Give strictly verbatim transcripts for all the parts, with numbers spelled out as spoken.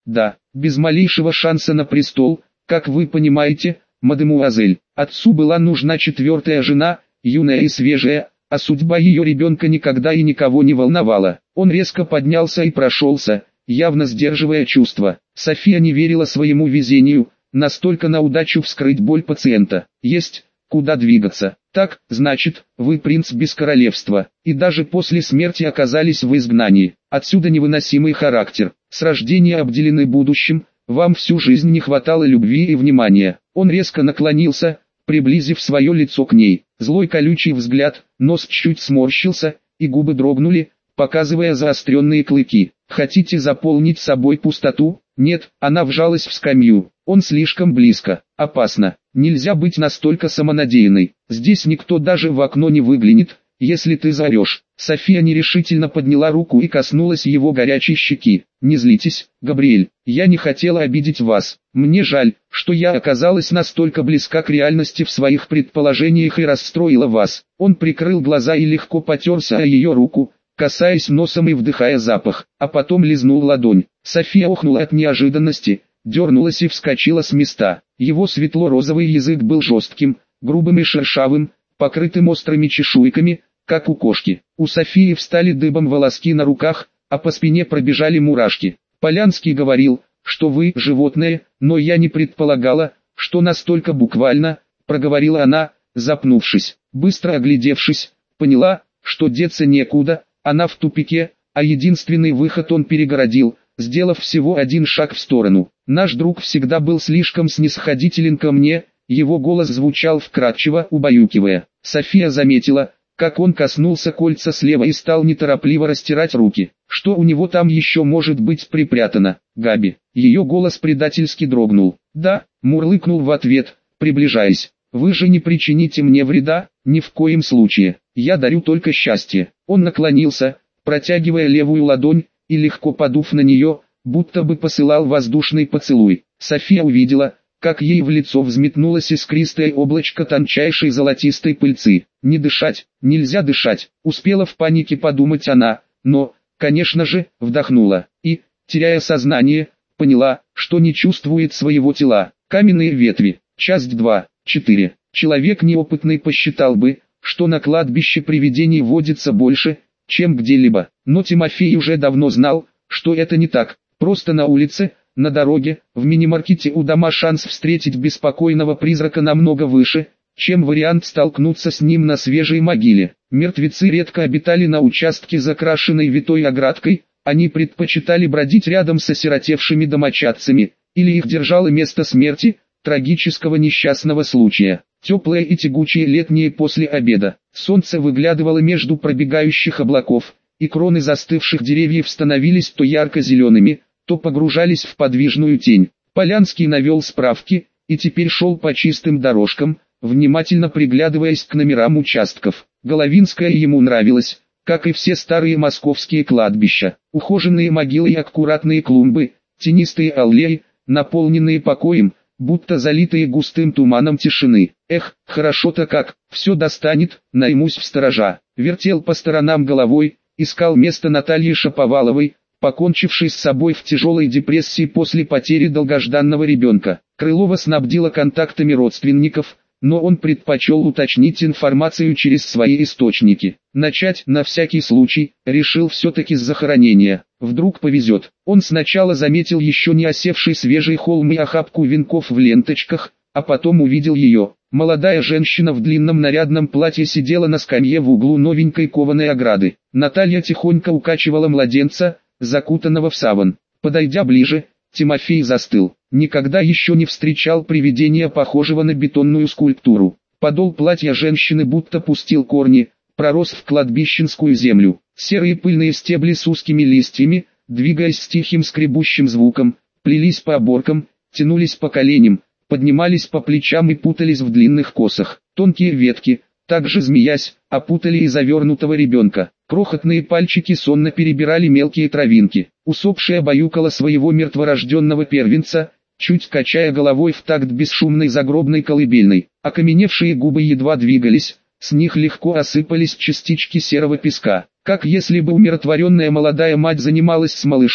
Да, без малейшего шанса на престол, как вы понимаете, мадемуазель. Отцу была нужна четвертая жена, юная и свежая, а судьба ее ребенка никогда и никого не волновала. Он резко поднялся и прошелся, явно сдерживая чувства. София не верила своему везению, настолько на удачу вскрыть боль пациента. Есть куда двигаться. Так, значит, вы принц без королевства, и даже после смерти оказались в изгнании. Отсюда невыносимый характер. С рождения обделены будущим, вам всю жизнь не хватало любви и внимания. Он резко наклонился, приблизив свое лицо к ней. Злой колючий взгляд, нос чуть сморщился, и губы дрогнули, показывая заостренные клыки. Хотите заполнить собой пустоту? Нет, она вжалась в скамью. Он слишком близко. Опасно. Нельзя быть настолько самонадеянной. Здесь никто даже в окно не выглянет, если ты заорешь. София нерешительно подняла руку и коснулась его горячей щеки. Не злитесь, Габриэль, я не хотела обидеть вас. Мне жаль, что я оказалась настолько близка к реальности в своих предположениях и расстроила вас. Он прикрыл глаза и легко потерся о ее руку, касаясь носом и вдыхая запах, а потом лизнул ладонь. София охнула от неожиданности, дернулась и вскочила с места. Его светло-розовый язык был жестким, грубым и шершавым, покрытым острыми чешуйками, как у кошки. У Софии встали дыбом волоски на руках, а по спине пробежали мурашки. Полянский говорил, что вы животное, но я не предполагала, что настолько буквально, проговорила она, запнувшись. Быстро оглядевшись, поняла, что деться некуда, она в тупике, а единственный выход он перегородил, сделав всего один шаг в сторону. Наш друг всегда был слишком снисходителен ко мне, его голос звучал вкрадчиво, убаюкивая. София заметила, как он коснулся кольца слева и стал неторопливо растирать руки. Что у него там еще может быть припрятано? Габи. Ее голос предательски дрогнул. Да, мурлыкнул в ответ, приближаясь. Вы же не причините мне вреда, ни в коем случае. Я дарю только счастье. Он наклонился, протягивая левую ладонь, и легко подув на нее, будто бы посылал воздушный поцелуй. София увидела, как ей в лицо взметнулось искристое облачко тончайшей золотистой пыльцы. Не дышать, нельзя дышать, успела в панике подумать она, но, конечно же, вдохнула, и, теряя сознание, поняла, что не чувствует своего тела. Каменные ветви, часть два, четыре. Человек неопытный посчитал бы, что на кладбище привидений водится больше, чем где-либо, но Тимофей уже давно знал, что это не так. Просто на улице, на дороге, в мини-маркете у дома шанс встретить беспокойного призрака намного выше, чем вариант столкнуться с ним на свежей могиле. Мертвецы редко обитали на участке, закрашенной витой оградкой, они предпочитали бродить рядом с осиротевшими домочадцами, или их держало место смерти, трагического несчастного случая. Теплое и тягучее летнее после обеда. Солнце выглядывало между пробегающих облаков, и кроны застывших деревьев становились то ярко-зелеными, то погружались в подвижную тень. Полянский навел справки, и теперь шел по чистым дорожкам, внимательно приглядываясь к номерам участков. Головинская ему нравилась, как и все старые московские кладбища. Ухоженные могилы и аккуратные клумбы, тенистые аллеи, наполненные покоем, будто залитые густым туманом тишины. Эх, хорошо-то как, все достанет, наймусь в сторожа. Вертел по сторонам головой, искал место Натальи Шаповаловой, покончившей с собой в тяжелой депрессии после потери долгожданного ребенка. Крылова снабдила контактами родственников, но он предпочел уточнить информацию через свои источники. Начать, на всякий случай, решил все-таки с захоронения. Вдруг повезет. Он сначала заметил еще не осевший свежий холм и охапку венков в ленточках, а потом увидел ее. Молодая женщина в длинном нарядном платье сидела на скамье в углу новенькой кованой ограды. Наталья тихонько укачивала младенца, закутанного в саван. Подойдя ближе, Тимофей застыл. Никогда еще не встречал привидения, похожего на бетонную скульптуру. Подол платья женщины будто пустил корни, пророс в кладбищенскую землю. Серые пыльные стебли с узкими листьями, двигаясь с тихим скребущим звуком, плелись по оборкам, тянулись по коленям, поднимались по плечам и путались в длинных косах. Тонкие ветки, также змеясь, опутали и завернутого ребенка. Крохотные пальчики сонно перебирали мелкие травинки. Усопшая баюкала своего мертворожденного первенца, чуть качая головой в такт бесшумной загробной колыбельной. Окаменевшие губы едва двигались, с них легко осыпались частички серого песка. Как если бы умиротворенная молодая мать занималась с малышом,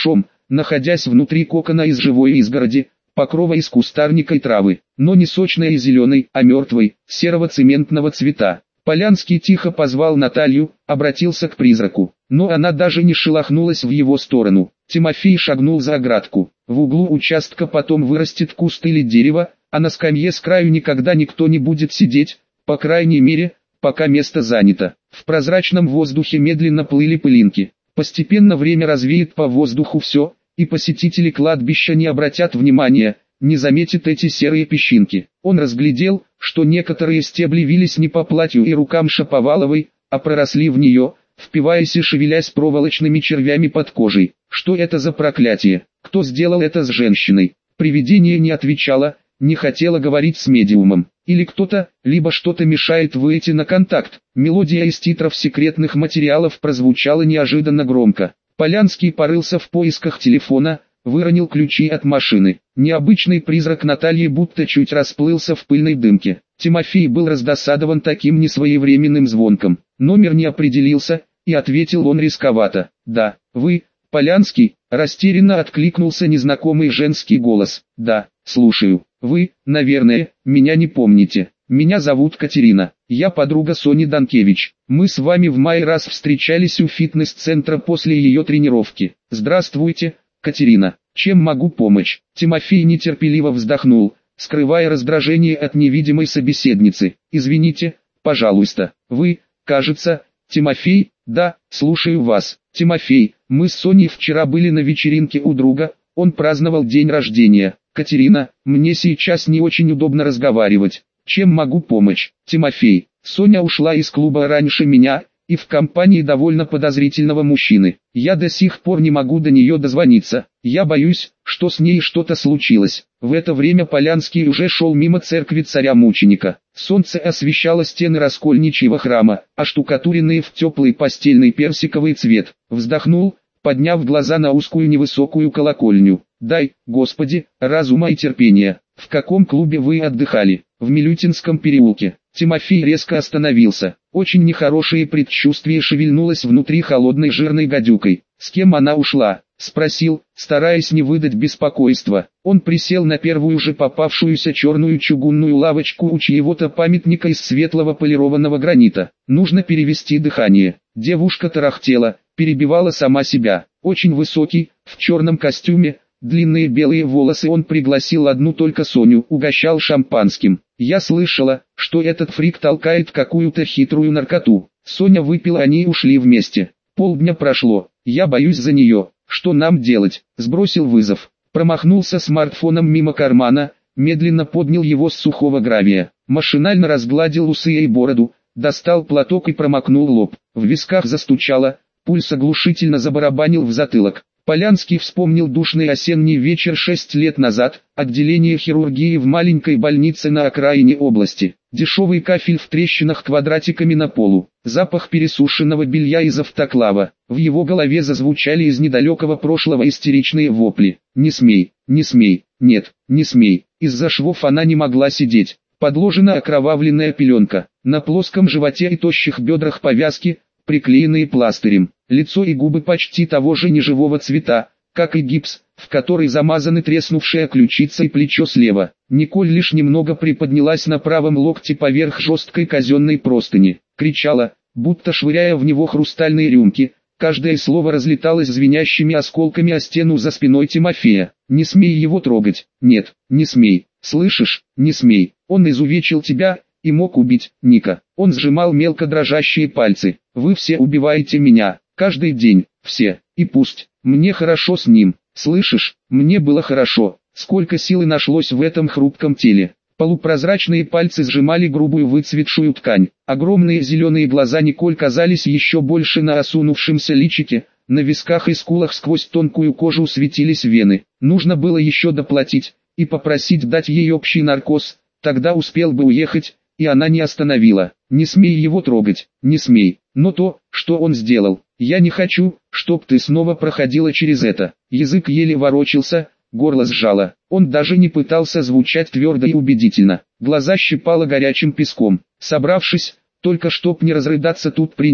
находясь внутри кокона из живой изгороди, покрова из кустарника и травы, но не сочной и зеленой, а мертвой, серого цементного цвета. Полянский тихо позвал Наталью, обратился к призраку, но она даже не шелохнулась в его сторону. Тимофей шагнул за оградку. В углу участка потом вырастет куст или дерево, а на скамье с краю никогда никто не будет сидеть, по крайней мере, пока место занято. В прозрачном воздухе медленно плыли пылинки. Постепенно время развеет по воздуху все, и посетители кладбища не обратят внимания, не заметят эти серые песчинки. Он разглядел, что некоторые стебли вились не по платью и рукам Шаповаловой, а проросли в нее, впиваясь и шевелясь проволочными червями под кожей. Что это за проклятие? Кто сделал это с женщиной? Привидение не отвечало, не хотело говорить с медиумом. Или кто-то, либо что-то мешает выйти на контакт. Мелодия из титров секретных материалов прозвучала неожиданно громко. Полянский порылся в поисках телефона, выронил ключи от машины. Необычный призрак Натальи будто чуть расплылся в пыльной дымке. Тимофей был раздосадован таким несвоевременным звонком. Номер не определился, и ответил он рисковато. «Да, вы, Полянский?» — растерянно откликнулся незнакомый женский голос. «Да, слушаю. Вы, наверное, меня не помните. Меня зовут Катерина. Я подруга Сони Данкевич. Мы с вами в мае раз встречались у фитнес-центра после ее тренировки. Здравствуйте, Катерина. Чем могу помочь?» Тимофей нетерпеливо вздохнул, скрывая раздражение от невидимой собеседницы. «Извините, пожалуйста. Вы, кажется, Тимофей?» «Да, слушаю вас. Тимофей, мы с Соней вчера были на вечеринке у друга, он праздновал день рождения. Катерина, мне сейчас не очень удобно разговаривать. Чем могу помочь?» «Тимофей, Соня ушла из клуба раньше меня, и в компании довольно подозрительного мужчины. Я до сих пор не могу до нее дозвониться. Я боюсь, что с ней что-то случилось». В это время Полянский уже шел мимо церкви царя-мученика. Солнце освещало стены раскольничьего храма, оштукатуренные в теплый постельный персиковый цвет. Вздохнул, подняв глаза на узкую невысокую колокольню. «Дай, Господи, разума и терпения. В каком клубе вы отдыхали?» «В Милютинском переулке». Тимофей резко остановился. Очень нехорошее предчувствие шевельнулось внутри холодной жирной гадюкой. «С кем она ушла?» — спросил, стараясь не выдать беспокойства. Он присел на первую же попавшуюся черную чугунную лавочку у чьего-то памятника из светлого полированного гранита. Нужно перевести дыхание. Девушка тарахтела, перебивала сама себя. Очень высокий, в черном костюме, длинные белые волосы. Он пригласил одну только Соню, угощал шампанским. «Я слышала, что этот фрик толкает какую-то хитрую наркоту». Соня выпила, они ушли вместе. Полдня прошло, я боюсь за нее. Что нам делать? Сбросил вызов. Промахнулся смартфоном мимо кармана, медленно поднял его с сухого гравия. Машинально разгладил усы и бороду, достал платок и промокнул лоб. В висках застучало, пульс оглушительно забарабанил в затылок. Полянский вспомнил душный осенний вечер шесть лет назад, отделение хирургии в маленькой больнице на окраине области. Дешевый кафель в трещинах квадратиками на полу, запах пересушенного белья из автоклава. В его голове зазвучали из недалекого прошлого истеричные вопли. «Не смей, не смей, нет, не смей». Из-за швов она не могла сидеть. Подложена окровавленная пеленка. На плоском животе и тощих бедрах повязки, приклеенные пластырем. Лицо и губы почти того же неживого цвета, как и гипс, в который замазаны треснувшая ключица и плечо слева. Николь лишь немного приподнялась на правом локте поверх жесткой казенной простыни. Кричала, будто швыряя в него хрустальные рюмки. Каждое слово разлеталось звенящими осколками о стену за спиной Тимофея. «Не смей его трогать. Нет, не смей. Слышишь? Не смей. Он изувечил тебя и мог убить Ника». Он сжимал мелко дрожащие пальцы. «Вы все убиваете меня. Каждый день. Все. И пусть. Мне хорошо с ним. Слышишь? Мне было хорошо. Сколько силы нашлось в этом хрупком теле». Полупрозрачные пальцы сжимали грубую выцветшую ткань. Огромные зеленые глаза Николь казались еще больше на осунувшемся личике. На висках и скулах сквозь тонкую кожу светились вены. Нужно было еще доплатить и попросить дать ей общий наркоз. Тогда успел бы уехать, и она не остановила. «Не смей его трогать, не смей». Но то, что он сделал, я не хочу, чтоб ты снова проходила через это. Язык еле ворочался, горло сжало. Он даже не пытался звучать твердо и убедительно. Глаза щипало горячим песком. Собравшись, только чтоб не разрыдаться тут при ней,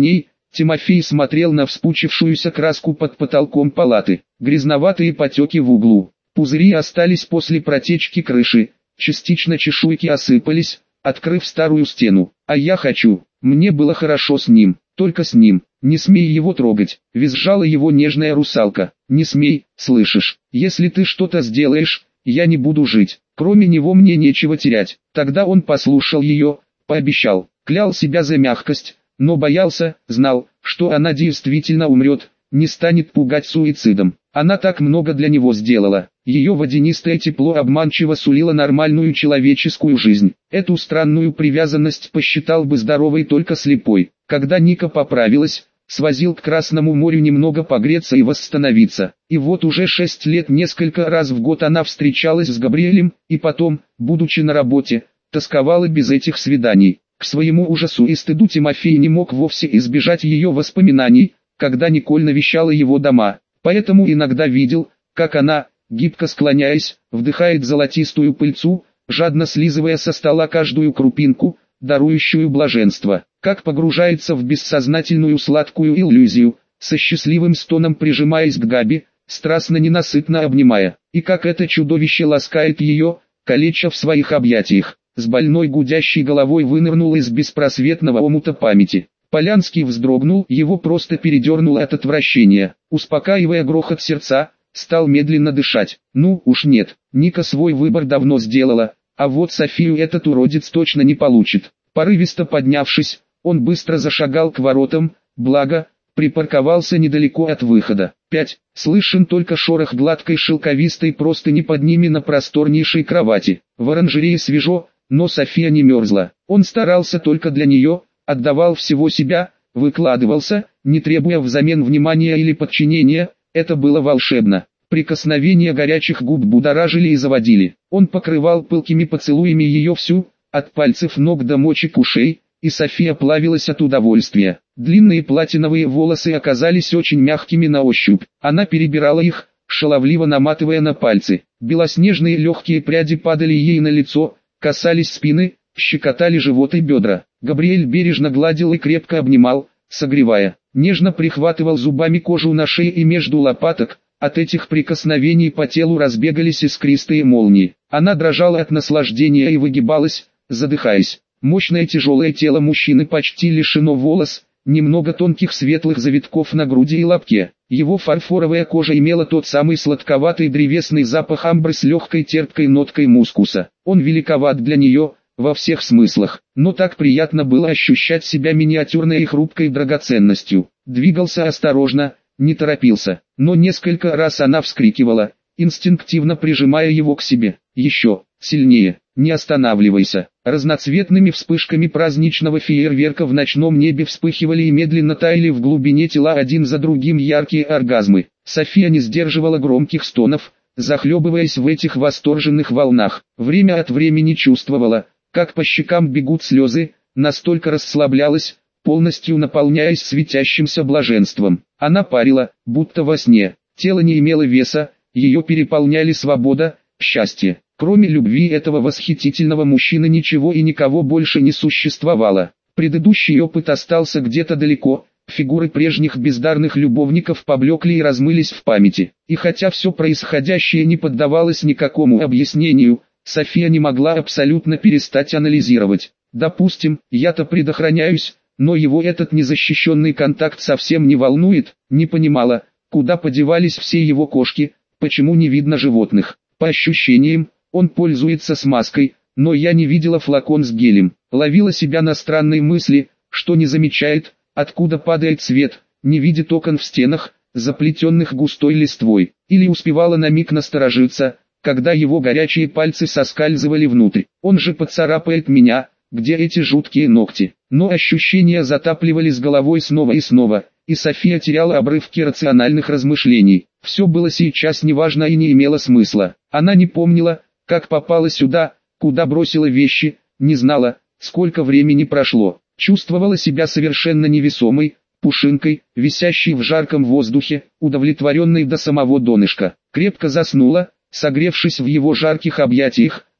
Тимофей смотрел на вспучившуюся краску под потолком палаты, грязноватые потеки в углу, пузыри остались после протечки крыши, частично чешуйки осыпались, открыв старую стену. А я хочу, мне было хорошо с ним, только с ним, не смей его трогать, визжала его нежная русалка. Не смей, слышишь, если ты что-то сделаешь, я не буду жить, кроме него мне нечего терять. Тогда он послушал ее, пообещал, клял себя за мягкость, но боялся, знал, что она действительно умрет, не станет пугать суицидом. Она так много для него сделала. Ее водянистое тепло обманчиво сулило нормальную человеческую жизнь. Эту странную привязанность посчитал бы здоровой только слепой. Когда Ника поправилась, свозил к Красному морю немного погреться и восстановиться. И вот уже шесть лет несколько раз в год она встречалась с Габриэлем, и потом, будучи на работе, тосковала без этих свиданий. К своему ужасу и стыду Тимофей не мог вовсе избежать ее воспоминаний, когда Николь навещала его дома. Поэтому иногда видел, как она, гибко склоняясь, вдыхает золотистую пыльцу, жадно слизывая со стола каждую крупинку, дарующую блаженство, как погружается в бессознательную сладкую иллюзию, со счастливым стоном прижимаясь к Габи, страстно ненасытно обнимая, и как это чудовище ласкает ее, калеча в своих объятиях. С больной гудящей головой вынырнул из беспросветного омута памяти. Полянский вздрогнул, его просто передернуло от отвращения. Успокаивая грохот сердца, стал медленно дышать. Ну уж нет, Ника свой выбор давно сделала, а вот Софию этот уродец точно не получит. Порывисто поднявшись, он быстро зашагал к воротам, благо, припарковался недалеко от выхода. Пять. Слышен только шорох гладкой шелковистой простыни под ними на просторнейшей кровати. В оранжерее свежо, но София не мерзла. Он старался только для нее, отдавал всего себя, выкладывался, не требуя взамен внимания или подчинения. Это было волшебно. Прикосновения горячих губ будоражили и заводили. Он покрывал пылкими поцелуями ее всю, от пальцев ног до мочек ушей, и София плавилась от удовольствия. Длинные платиновые волосы оказались очень мягкими на ощупь. Она перебирала их, шаловливо наматывая на пальцы. Белоснежные легкие пряди падали ей на лицо, касались спины, щекотали живот и бедра. Габриэль бережно гладил и крепко обнимал, согревая. Нежно прихватывал зубами кожу на шее и между лопаток. От этих прикосновений по телу разбегались искристые молнии. Она дрожала от наслаждения и выгибалась, задыхаясь. Мощное тяжелое тело мужчины почти лишено волос, немного тонких светлых завитков на груди и лобке. Его фарфоровая кожа имела тот самый сладковатый древесный запах амбры с легкой терпкой ноткой мускуса. Он великоват для нее, во всех смыслах, но так приятно было ощущать себя миниатюрной и хрупкой драгоценностью. Двигался осторожно, не торопился, но несколько раз она вскрикивала, инстинктивно прижимая его к себе. Еще сильнее, не останавливайся. Разноцветными вспышками праздничного фейерверка в ночном небе вспыхивали и медленно таяли в глубине тела один за другим яркие оргазмы. София не сдерживала громких стонов, захлебываясь в этих восторженных волнах. Время от времени чувствовала, как по щекам бегут слезы, настолько расслаблялась, полностью наполняясь светящимся блаженством. Она парила, будто во сне. Тело не имело веса, ее переполняли свобода, счастье. Кроме любви этого восхитительного мужчины ничего и никого больше не существовало. Предыдущий опыт остался где-то далеко, фигуры прежних бездарных любовников поблекли и размылись в памяти. И хотя все происходящее не поддавалось никакому объяснению, София не могла абсолютно перестать анализировать. Допустим, я-то предохраняюсь, но его этот незащищенный контакт совсем не волнует, не понимала, куда подевались все его кошки, почему не видно животных. По ощущениям, он пользуется смазкой, но я не видела флакон с гелем. Ловила себя на странной мысли, что не замечает, откуда падает свет, не видит окон в стенах, заплетенных густой листвой. Или успевала на миг насторожиться, когда его горячие пальцы соскальзывали внутрь. Он же поцарапает меня, где эти жуткие ногти. Но ощущения затапливали с головой снова и снова, и София теряла обрывки рациональных размышлений. Все было сейчас неважно и не имело смысла. Она не помнила, как попала сюда, куда бросила вещи, не знала, сколько времени прошло. Чувствовала себя совершенно невесомой, пушинкой, висящей в жарком воздухе, удовлетворенной до самого донышка. Крепко заснула, согревшись в его жарких объятиях,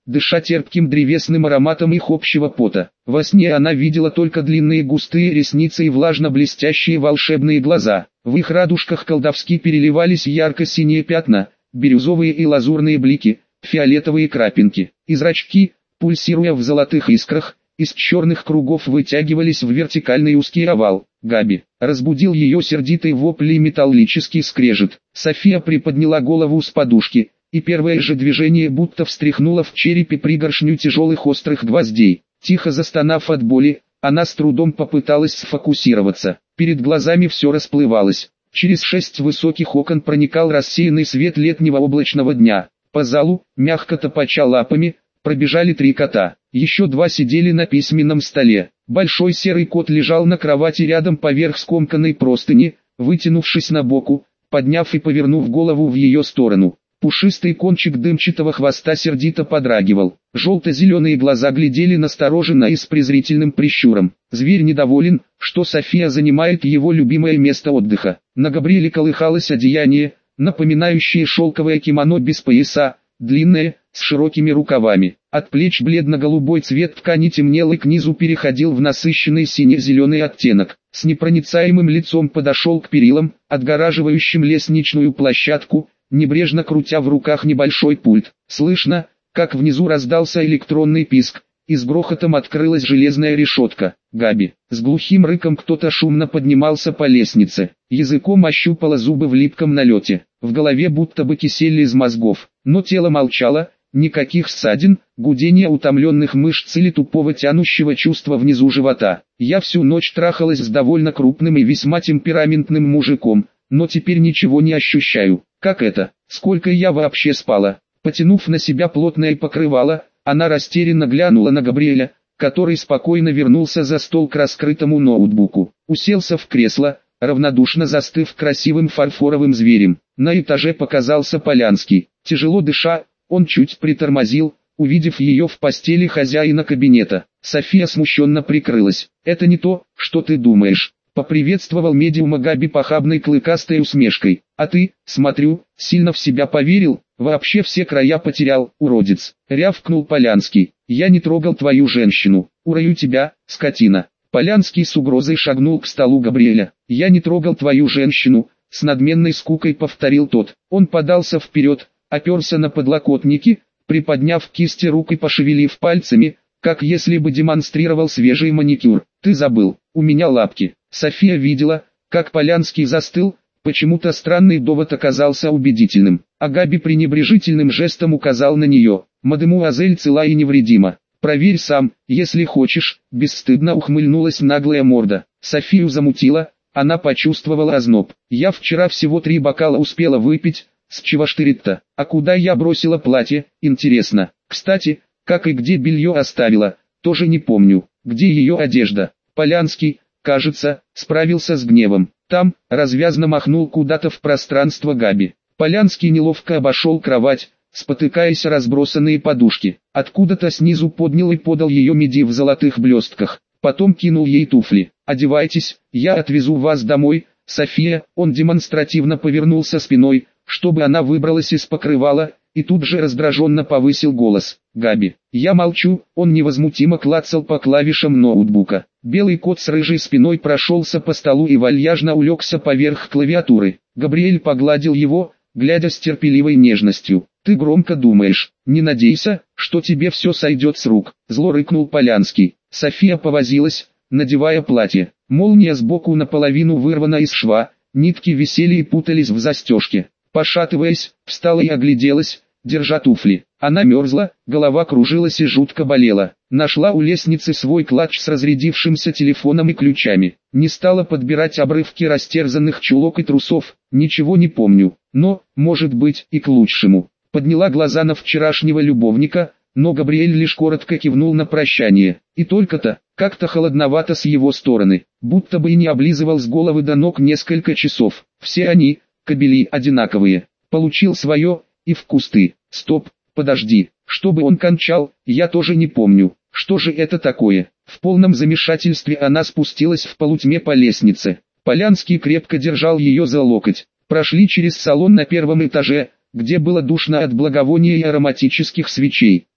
дыша терпким древесным ароматом их общего пота. Во сне она видела только длинные густые ресницы и влажно-блестящие волшебные глаза. В их радужках колдовски переливались ярко-синие пятна, бирюзовые и лазурные блики, фиолетовые крапинки. И зрачки, пульсируя в золотых искрах, из черных кругов вытягивались в вертикальный узкий овал. Габи. Разбудил ее сердитый вопль и металлический скрежет. София приподняла голову с подушки, и первое же движение будто встряхнуло в черепе пригоршню тяжелых острых гвоздей. Тихо застонав от боли, она с трудом попыталась сфокусироваться. Перед глазами все расплывалось. Через шесть высоких окон проникал рассеянный свет летнего облачного дня. По залу, мягко топача лапами, пробежали три кота. Еще два сидели на письменном столе. Большой серый кот лежал на кровати рядом поверх скомканной простыни, вытянувшись на боку, подняв и повернув голову в ее сторону. Пушистый кончик дымчатого хвоста сердито подрагивал. Желто-зеленые глаза глядели настороженно и с презрительным прищуром. Зверь недоволен, что София занимает его любимое место отдыха. На Габриэле колыхалось одеяние, напоминающее шелковое кимоно без пояса, длинное, с широкими рукавами. От плеч бледно-голубой цвет ткани темнел и к низу переходил в насыщенный сине-зеленый оттенок. С непроницаемым лицом подошел к перилам, отгораживающим лестничную площадку, небрежно крутя в руках небольшой пульт. Слышно, как внизу раздался электронный писк, и с грохотом открылась железная решетка. Габи. С глухим рыком кто-то шумно поднимался по лестнице. Языком ощупала зубы в липком налете. В голове будто бы кисель из мозгов. Но тело молчало, никаких ссадин, гудения утомленных мышц или тупого тянущего чувства внизу живота. Я всю ночь трахалась с довольно крупным и весьма темпераментным мужиком, но теперь ничего не ощущаю. Как это? Сколько я вообще спала? Потянув на себя плотное покрывало, она растерянно глянула на Габриэля, который спокойно вернулся за стол к раскрытому ноутбуку. Уселся в кресло, равнодушно застыв красивым фарфоровым зверем. На этаже показался Полянский. Тяжело дыша, он чуть притормозил, увидев ее в постели хозяина кабинета. София смущенно прикрылась. «Это не то, что ты думаешь», — поприветствовал медиума Габи похабной клыкастой усмешкой. «А ты, смотрю, сильно в себя поверил, вообще все края потерял, уродец», — рявкнул Полянский. «Я не трогал твою женщину, урою тебя, скотина». Полянский с угрозой шагнул к столу Габриэля. «Я не трогал твою женщину», — с надменной скукой повторил тот. Он подался вперед, оперся на подлокотники, приподняв кисти рук и пошевелив пальцами, как если бы демонстрировал свежий маникюр. «Ты забыл, у меня лапки». София видела, как Полянский застыл, почему-то странный довод оказался убедительным. А Габи пренебрежительным жестом указал на нее. «Мадемуазель цела и невредима. Проверь сам, если хочешь», — бесстыдно ухмыльнулась наглая морда. Софию замутила, она почувствовала озноб. «Я вчера всего три бокала успела выпить, с чего штырит-то? А куда я бросила платье, интересно? Кстати, как и где белье оставила, тоже не помню. Где ее одежда?» Полянский, кажется, справился с гневом. Там, развязно махнул куда-то в пространство Габи. Полянский неловко обошел кровать, спотыкаясь о разбросанные подушки. Откуда-то снизу поднял и подал ее миди в золотых блестках. Потом кинул ей туфли. «Одевайтесь, я отвезу вас домой, София». Он демонстративно повернулся спиной, чтобы она выбралась из покрывала, и тут же раздраженно повысил голос. «Габи, я молчу». Он невозмутимо клацал по клавишам ноутбука. Белый кот с рыжей спиной прошелся по столу и вальяжно улегся поверх клавиатуры. Габриэль погладил его, глядя с терпеливой нежностью. «Ты громко думаешь, не надейся, что тебе все сойдет с рук», — зло рыкнул Полянский. София повозилась, надевая платье. Молния сбоку наполовину вырвана из шва, нитки висели и путались в застежке. Пошатываясь, встала и огляделась, держа туфли. Она мерзла, голова кружилась и жутко болела. Нашла у лестницы свой клатч с разрядившимся телефоном и ключами. Не стала подбирать обрывки растерзанных чулок и трусов, ничего не помню. Но, может быть, и к лучшему. Подняла глаза на вчерашнего любовника, но Габриэль лишь коротко кивнул на прощание. И только-то, как-то холодновато с его стороны, будто бы и не облизывал с головы до ног несколько часов. Все они, кобели, одинаковые. Получил свое, и в кусты. Стоп, подожди, чтобы он кончал, я тоже не помню. Что же это такое? В полном замешательстве она спустилась в полутьме по лестнице. Полянский крепко держал ее за локоть. Прошли через салон на первом этаже, где было душно от благовония и ароматических свечей.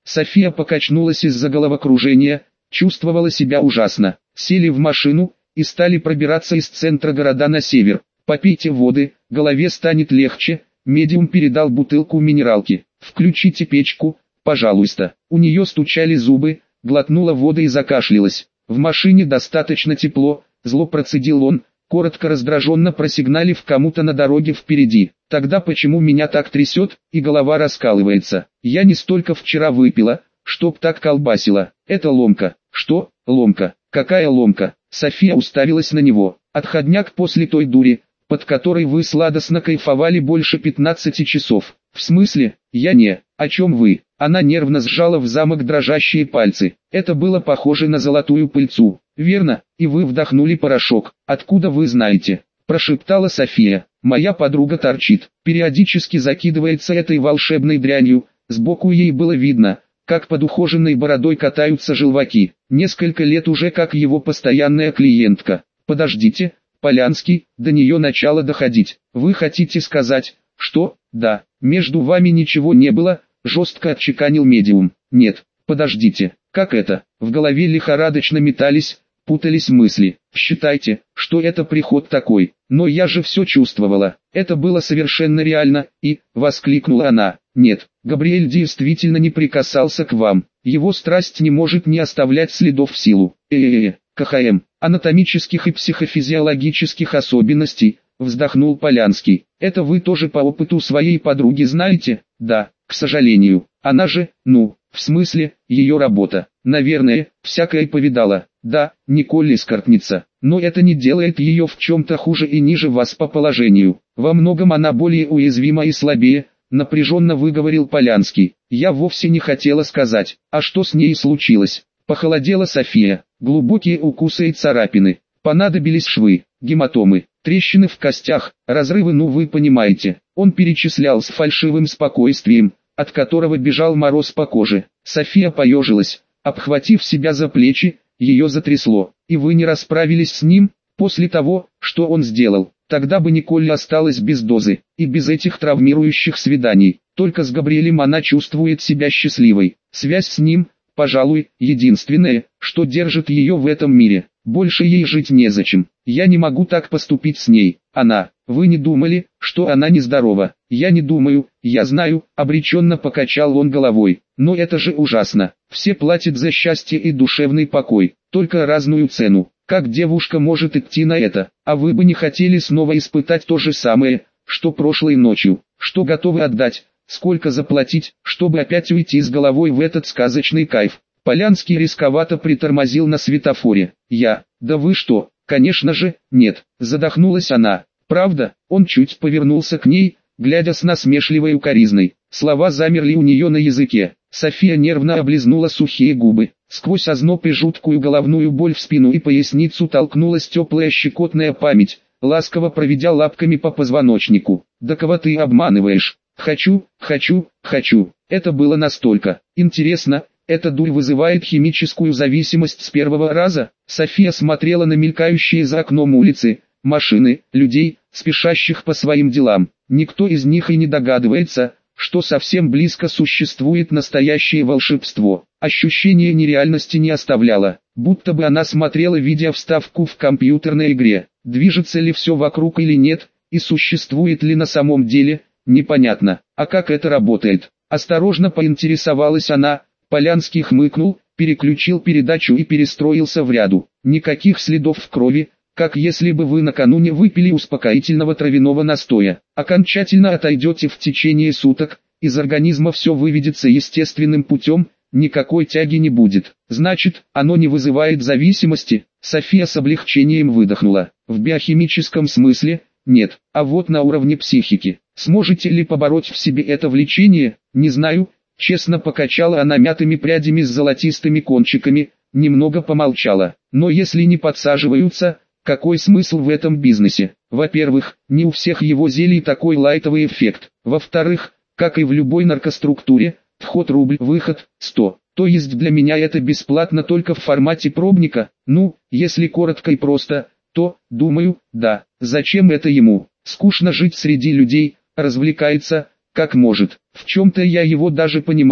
София покачнулась из-за головокружения, чувствовала себя ужасно. Сели в машину и стали пробираться из центра города на север. «Попейте воды, голове станет легче», медиум передал бутылку минералки. «Включите печку, пожалуйста». У нее стучали зубы, глотнула воды и закашлялась. «В машине достаточно тепло», зло процедил он, коротко раздраженно просигналив кому-то на дороге впереди. «Тогда почему меня так трясет, и голова раскалывается? Я не столько вчера выпила, чтоб так колбасило. Это ломка». «Что, ломка? Какая ломка?» София уставилась на него. «Отходняк после той дури, под которой вы сладостно кайфовали больше пятнадцати часов». «В смысле? Я не. О чем вы?» Она нервно сжала в замок дрожащие пальцы. Это было похоже на золотую пыльцу. «Верно, и вы вдохнули порошок. Откуда вы знаете?» Прошептала София. «Моя подруга торчит. Периодически закидывается этой волшебной дрянью. Сбоку ей было видно, как под ухоженной бородой катаются желваки. Несколько лет уже как его постоянная клиентка. Подождите, Полянский, до нее начало доходить. Вы хотите сказать, что, да, между вами ничего не было?» Жестко отчеканил медиум. «Нет, подождите, как это?» В голове лихорадочно метались, путались мысли. «Считайте, что это приход такой, но я же все чувствовала, это было совершенно реально, и», воскликнула она, «нет, Габриэль действительно не прикасался к вам, его страсть не может не оставлять следов в силу». «Э-э-э, КХМ, анатомических и психофизиологических особенностей», вздохнул Полянский. «Это вы тоже по опыту своей подруги знаете?» «Да, к сожалению, она же, ну, в смысле, ее работа, наверное, всякое повидала». «Да, Николь эскортница, но это не делает ее в чем-то хуже и ниже вас по положению. Во многом она более уязвима и слабее», напряженно выговорил Полянский. «Я вовсе не хотела сказать, а что с ней случилось?» Похолодела София. Глубокие укусы и царапины. Понадобились швы, гематомы, трещины в костях, разрывы, ну вы понимаете. Он перечислял с фальшивым спокойствием, от которого бежал мороз по коже. София поежилась, обхватив себя за плечи, ее затрясло. «И вы не расправились с ним, после того, что он сделал?» Тогда бы Николь осталась без дозы, и без этих травмирующих свиданий. Только с Габриэлем она чувствует себя счастливой. Связь с ним, пожалуй, единственное, что держит ее в этом мире. Больше ей жить незачем. Я не могу так поступить с ней. Она, вы не думали, что она нездорова? Я не думаю, я знаю, обреченно покачал он головой. Но это же ужасно. Все платят за счастье и душевный покой, только разную цену. Как девушка может идти на это? А вы бы не хотели снова испытать то же самое, что прошлой ночью? Что готовы отдать? Сколько заплатить, чтобы опять уйти с головой в этот сказочный кайф? Полянский рисковато притормозил на светофоре. «Я, да вы что, конечно же, нет», задохнулась она. «Правда?» Он чуть повернулся к ней, глядя с насмешливой укоризной. Слова замерли у нее на языке. София нервно облизнула сухие губы. Сквозь озноб и жуткую головную боль в спину и поясницу толкнулась теплая щекотная память, ласково проведя лапками по позвоночнику. «Да кого ты обманываешь? Хочу, хочу, хочу». Это было настолько интересно. Эта дурь вызывает химическую зависимость с первого раза. София смотрела на мелькающие за окном улицы, машины, людей, спешащих по своим делам. Никто из них и не догадывается, что совсем близко существует настоящее волшебство. Ощущение нереальности не оставляло, будто бы она смотрела видеовставку в компьютерной игре. Движется ли все вокруг или нет, и существует ли на самом деле, непонятно. А как это работает? Осторожно поинтересовалась она. Полянский хмыкнул, переключил передачу и перестроился в ряду. Никаких следов в крови, как если бы вы накануне выпили успокоительного травяного настоя. Окончательно отойдете в течение суток, из организма все выведется естественным путем, никакой тяги не будет. Значит, оно не вызывает зависимости. София с облегчением выдохнула. В биохимическом смысле, нет, а вот на уровне психики. Сможете ли побороть в себе это влечение? Не знаю. Честно покачала она мятыми прядями с золотистыми кончиками, немного помолчала. Но если не подсаживаются, какой смысл в этом бизнесе? Во-первых, не у всех его зелий такой лайтовый эффект. Во-вторых, как и в любой наркоструктуре, вход рубль, выход сто. То есть для меня это бесплатно только в формате пробника. Ну, если коротко и просто, то, думаю, да. Зачем это ему? Скучно жить среди людей, развлекается, как может. В чем-то я его даже понимаю,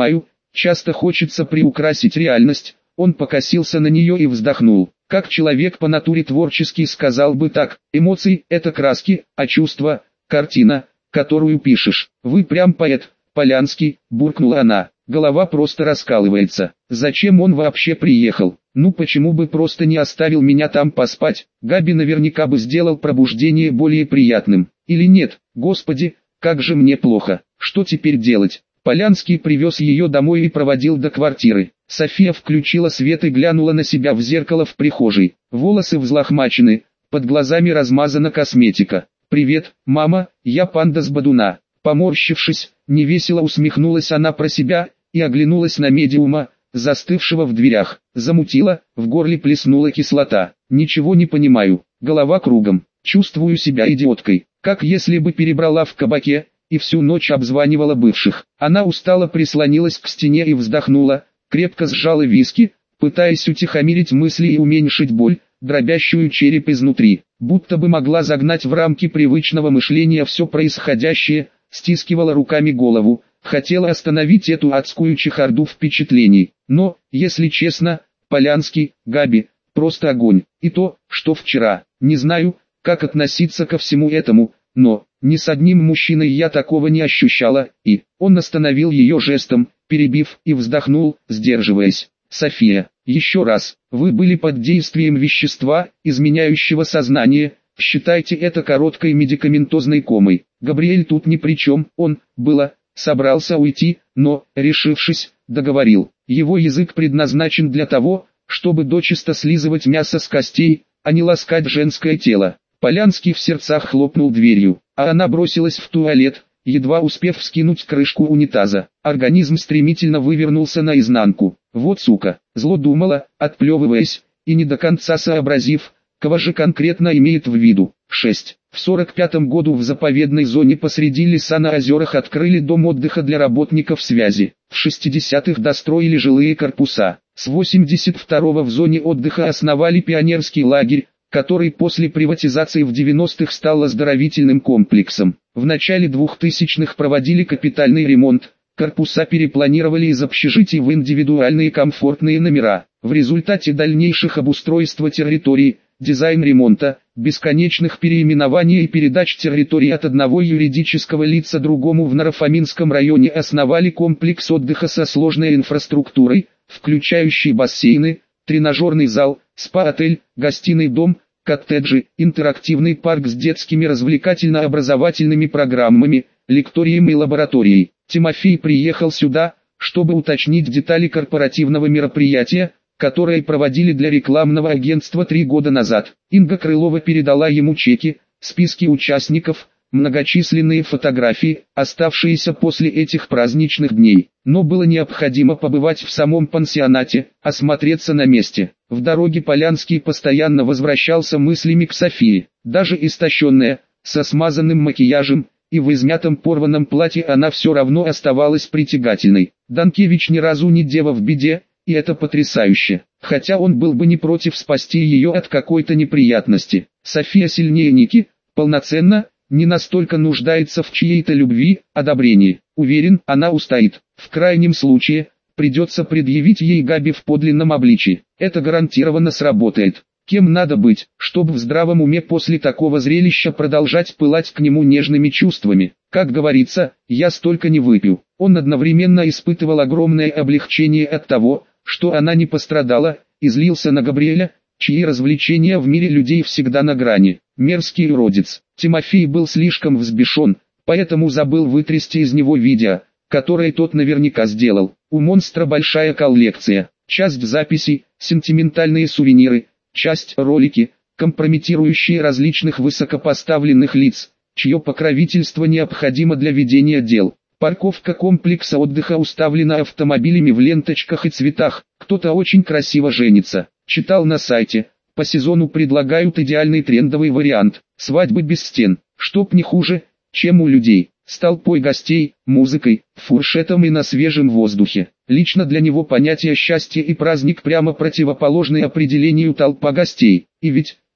Часто хочется приукрасить реальность. Он покосился на нее и вздохнул. Как человек по натуре творческий сказал бы так: эмоции – это краски, а чувства – картина, которую пишешь. Вы прям поэт, Полянский, буркнула она. Голова просто раскалывается. Зачем он вообще приехал? Ну почему бы просто не оставил меня там поспать? Габи наверняка бы сделал пробуждение более приятным. Или нет? Господи, как же мне плохо. Что теперь делать? Полянский привез ее домой и проводил до квартиры. София включила свет и глянула на себя в зеркало в прихожей. Волосы взлохмачены, под глазами размазана косметика. «Привет, мама, я панда с Бадуна». Поморщившись, невесело усмехнулась она про себя и оглянулась на медиума, застывшего в дверях. Замутила, в горле плеснула кислота. «Ничего не понимаю, голова кругом, чувствую себя идиоткой, как если бы перебрала в кабаке и всю ночь обзванивала бывших». Она устало прислонилась к стене и вздохнула, крепко сжала виски, пытаясь утихомирить мысли и уменьшить боль, дробящую череп изнутри. Будто бы могла загнать в рамки привычного мышления все происходящее, стискивала руками голову, хотела остановить эту адскую чехарду впечатлений. Но, если честно, Полянский, Габи, просто огонь. И то, что вчера. Не знаю, как относиться ко всему этому, но ни с одним мужчиной я такого не ощущала, и он остановил ее жестом, перебив, и вздохнул, сдерживаясь. «София, еще раз, вы были под действием вещества, изменяющего сознание, считайте это короткой медикаментозной комой. Габриэль тут ни при чем, он, было, собрался уйти, но, решившись, договорил. Его язык предназначен для того, чтобы дочисто слизывать мясо с костей, а не ласкать женское тело». Полянский в сердцах хлопнул дверью, а она бросилась в туалет, едва успев вскинуть крышку унитаза. Организм стремительно вывернулся наизнанку. «Вот сука», зло думала, отплевываясь, и не до конца сообразив, кого же конкретно имеет в виду. шесть. В сорок пятом году в заповедной зоне посреди леса на озерах открыли дом отдыха для работников связи. В шестидесятых достроили жилые корпуса. С восемьдесят второго в зоне отдыха основали пионерский лагерь, который после приватизации в девяностых стал оздоровительным комплексом. В начале двухтысячных проводили капитальный ремонт, корпуса перепланировали из общежитий в индивидуальные комфортные номера. В результате дальнейших обустройства территории, дизайн ремонта, бесконечных переименований и передач территории от одного юридического лица другому в Наро-Фоминском районе основали комплекс отдыха со сложной инфраструктурой, включающий бассейны, тренажерный зал, спа-отель, гостиный дом, коттеджи, интерактивный парк с детскими развлекательно-образовательными программами, лекторием и лабораторией. Тимофей приехал сюда, чтобы уточнить детали корпоративного мероприятия, которое проводили для рекламного агентства три года назад. Инга Крылова передала ему чеки, списки участников, многочисленные фотографии, оставшиеся после этих праздничных дней. Но было необходимо побывать в самом пансионате, осмотреться на месте. В дороге Полянский постоянно возвращался мыслями к Софии. Даже истощенная, со смазанным макияжем и в измятом порванном платье она все равно оставалась притягательной. Данкевич ни разу не дева в беде, и это потрясающе. Хотя он был бы не против спасти ее от какой-то неприятности. София сильнее Ники, полноценно, не настолько нуждается в чьей-то любви, одобрении. Уверен, она устоит. В крайнем случае, придется предъявить ей Габи в подлинном обличии. Это гарантированно сработает. Кем надо быть, чтобы в здравом уме после такого зрелища продолжать пылать к нему нежными чувствами? Как говорится, я столько не выпью. Он одновременно испытывал огромное облегчение от того, что она не пострадала, и злился на Габриэля, чьи развлечения в мире людей всегда на грани. Мерзкий уродец. Тимофей был слишком взбешен, поэтому забыл вытрясти из него видео, которое тот наверняка сделал. У монстра большая коллекция. Часть записей, сентиментальные сувениры, часть ролики, компрометирующие различных высокопоставленных лиц, чье покровительство необходимо для ведения дел. Парковка комплекса отдыха уставлена автомобилями в ленточках и цветах. Кто-то очень красиво женится. Читал на сайте. По сезону предлагают идеальный трендовый вариант. Свадьбы без стен. Чтоб не хуже, чем у людей. С толпой гостей, музыкой, фуршетом и на свежем воздухе. Лично для него понятие счастья и праздник прямо противоположны определению толпа гостей. И ведь,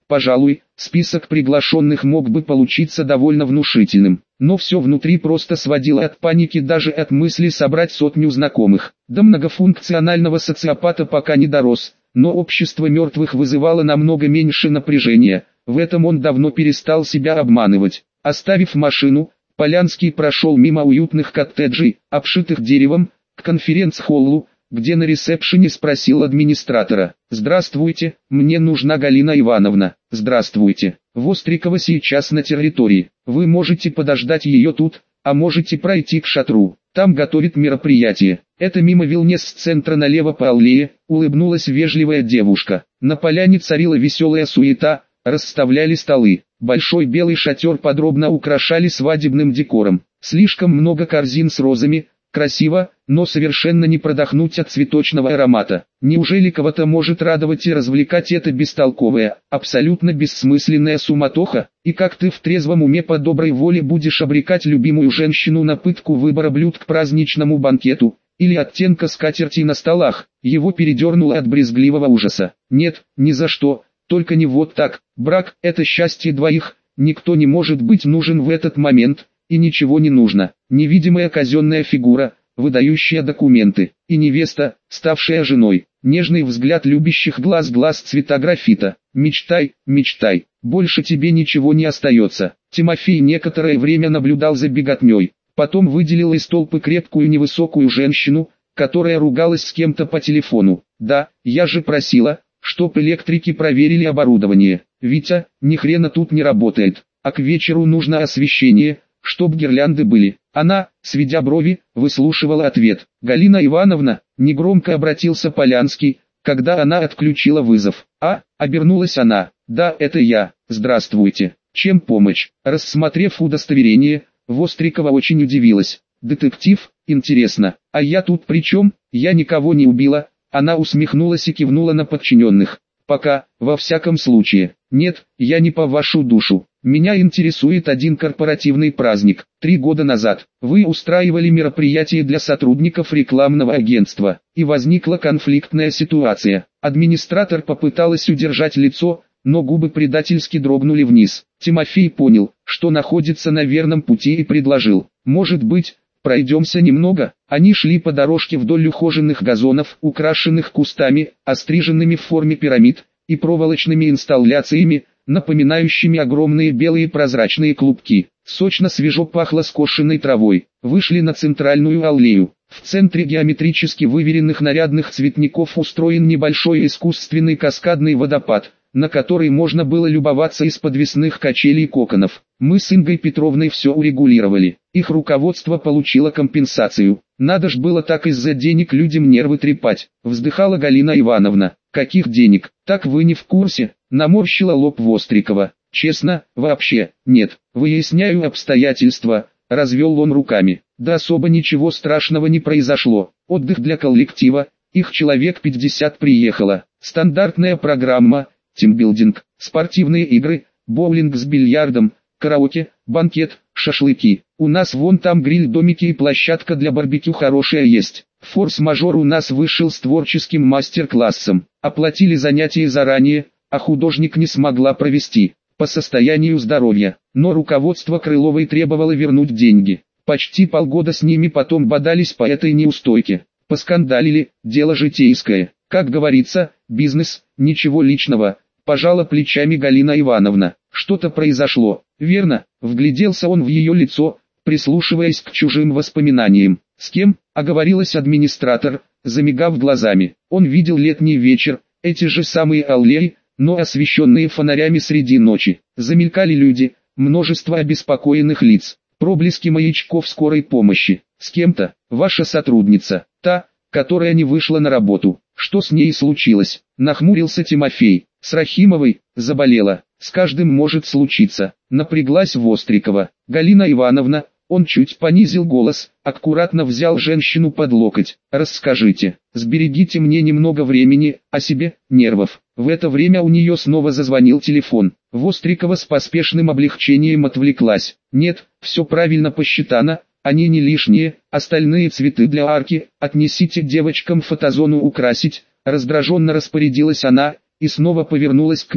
Пожалуй, список приглашенных мог бы получиться довольно внушительным, но все внутри просто сводило от паники даже от мысли собрать сотню знакомых. До многофункционального социопата пока не дорос, но общество мертвых вызывало намного меньше напряжения, в этом он давно перестал себя обманывать. Оставив машину, Полянский прошел мимо уютных коттеджей, обшитых деревом, к конференц-холлу, где на ресепшене спросил администратора: «Здравствуйте, мне нужна Галина Ивановна». «Здравствуйте, Вострикова сейчас на территории, вы можете подождать ее тут, а можете пройти к шатру, там готовят мероприятие». Это мимо Вилнес-центра налево по аллее, улыбнулась вежливая девушка. На поляне царила веселая суета, расставляли столы. Большой белый шатер подробно украшали свадебным декором. Слишком много корзин с розами, красиво, но совершенно не продохнуть от цветочного аромата. Неужели кого-то может радовать и развлекать эта бестолковая, абсолютно бессмысленная суматоха? И как ты в трезвом уме по доброй воле будешь обрекать любимую женщину на пытку выбора блюд к праздничному банкету, или оттенка скатерти на столах? Его передернуло от брезгливого ужаса. Нет, ни за что, только не вот так. Брак – это счастье двоих, никто не может быть нужен в этот момент, и ничего не нужно. Невидимая казенная фигура, выдающая документы, и невеста, ставшая женой. Нежный взгляд любящих глаз глаз цвета графита. Мечтай, мечтай, больше тебе ничего не остается. Тимофей некоторое время наблюдал за беготней, потом выделил из толпы крепкую невысокую женщину, которая ругалась с кем-то по телефону. «Да, я же просила, чтоб электрики проверили оборудование. Витя, ни хрена тут не работает, а к вечеру нужно освещение, чтоб гирлянды были». Она, сведя брови, выслушивала ответ. «Галина Ивановна», — негромко обратился Полянский, когда она отключила вызов. «А», — обернулась она, — «да, это я, здравствуйте, чем помочь?» Рассмотрев удостоверение, Вострикова очень удивилась. «Детектив, интересно, а я тут при чем? Я никого не убила». Она усмехнулась и кивнула на подчиненных. «Пока, во всяком случае. Нет, я не по вашу душу. Меня интересует один корпоративный праздник. Три года назад вы устраивали мероприятие для сотрудников рекламного агентства, и возникла конфликтная ситуация. Администратор попыталась удержать лицо, но губы предательски дрогнули вниз. Тимофей понял, что находится на верном пути и предложил: «Может быть, пройдемся немного?» Они шли по дорожке вдоль ухоженных газонов, украшенных кустами, остриженными в форме пирамид, и проволочными инсталляциями, напоминающими огромные белые прозрачные клубки. Сочно свежо пахло скошенной травой. Вышли на центральную аллею. В центре геометрически выверенных нарядных цветников устроен небольшой искусственный каскадный водопад, на который можно было любоваться из подвесных качелей коконов. Мы с Ингой Петровной все урегулировали. Их руководство получило компенсацию. Надо ж было так из-за денег людям нервы трепать, вздыхала Галина Ивановна. «Каких денег? Так вы не в курсе?» Наморщила лоб Вострикова. «Честно, вообще, нет. Выясняю обстоятельства», развел он руками. «Да особо ничего страшного не произошло. Отдых для коллектива, их человек пятьдесят приехало. Стандартная программа, тимбилдинг, спортивные игры, боулинг с бильярдом, караоке, банкет, шашлыки. У нас вон там гриль-домики и площадка для барбекю хорошая есть. Форс-мажор у нас вышел с творческим мастер-классом. Оплатили занятия заранее, а художник не смогла провести, по состоянию здоровья. Но руководство Крыловой требовало вернуть деньги. Почти полгода с ними потом бодались по этой неустойке. Поскандалили, дело житейское. Как говорится, бизнес, ничего личного». Пожала плечами Галина Ивановна. «Что-то произошло, верно?» Вгляделся он в ее лицо, прислушиваясь к чужим воспоминаниям. «С кем?» — оговорилась администратор, замигав глазами. Он видел летний вечер, эти же самые аллеи, но освещенные фонарями среди ночи. Замелькали люди, множество обеспокоенных лиц, проблески маячков скорой помощи. «С кем-то, ваша сотрудница, та, которая не вышла на работу. Что с ней случилось?» — нахмурился Тимофей. «С Рахимовой, заболела. С каждым может случиться». Напряглась Вострикова. «Галина Ивановна», он чуть понизил голос, аккуратно взял женщину под локоть. «Расскажите, сберегите мне немного времени, о себе, нервов». В это время у нее снова зазвонил телефон. Вострикова с поспешным облегчением отвлеклась. «Нет, все правильно посчитано, они не лишние, остальные цветы для арки, отнесите девочкам фотозону украсить». Раздраженно распорядилась она, и снова повернулась к нему.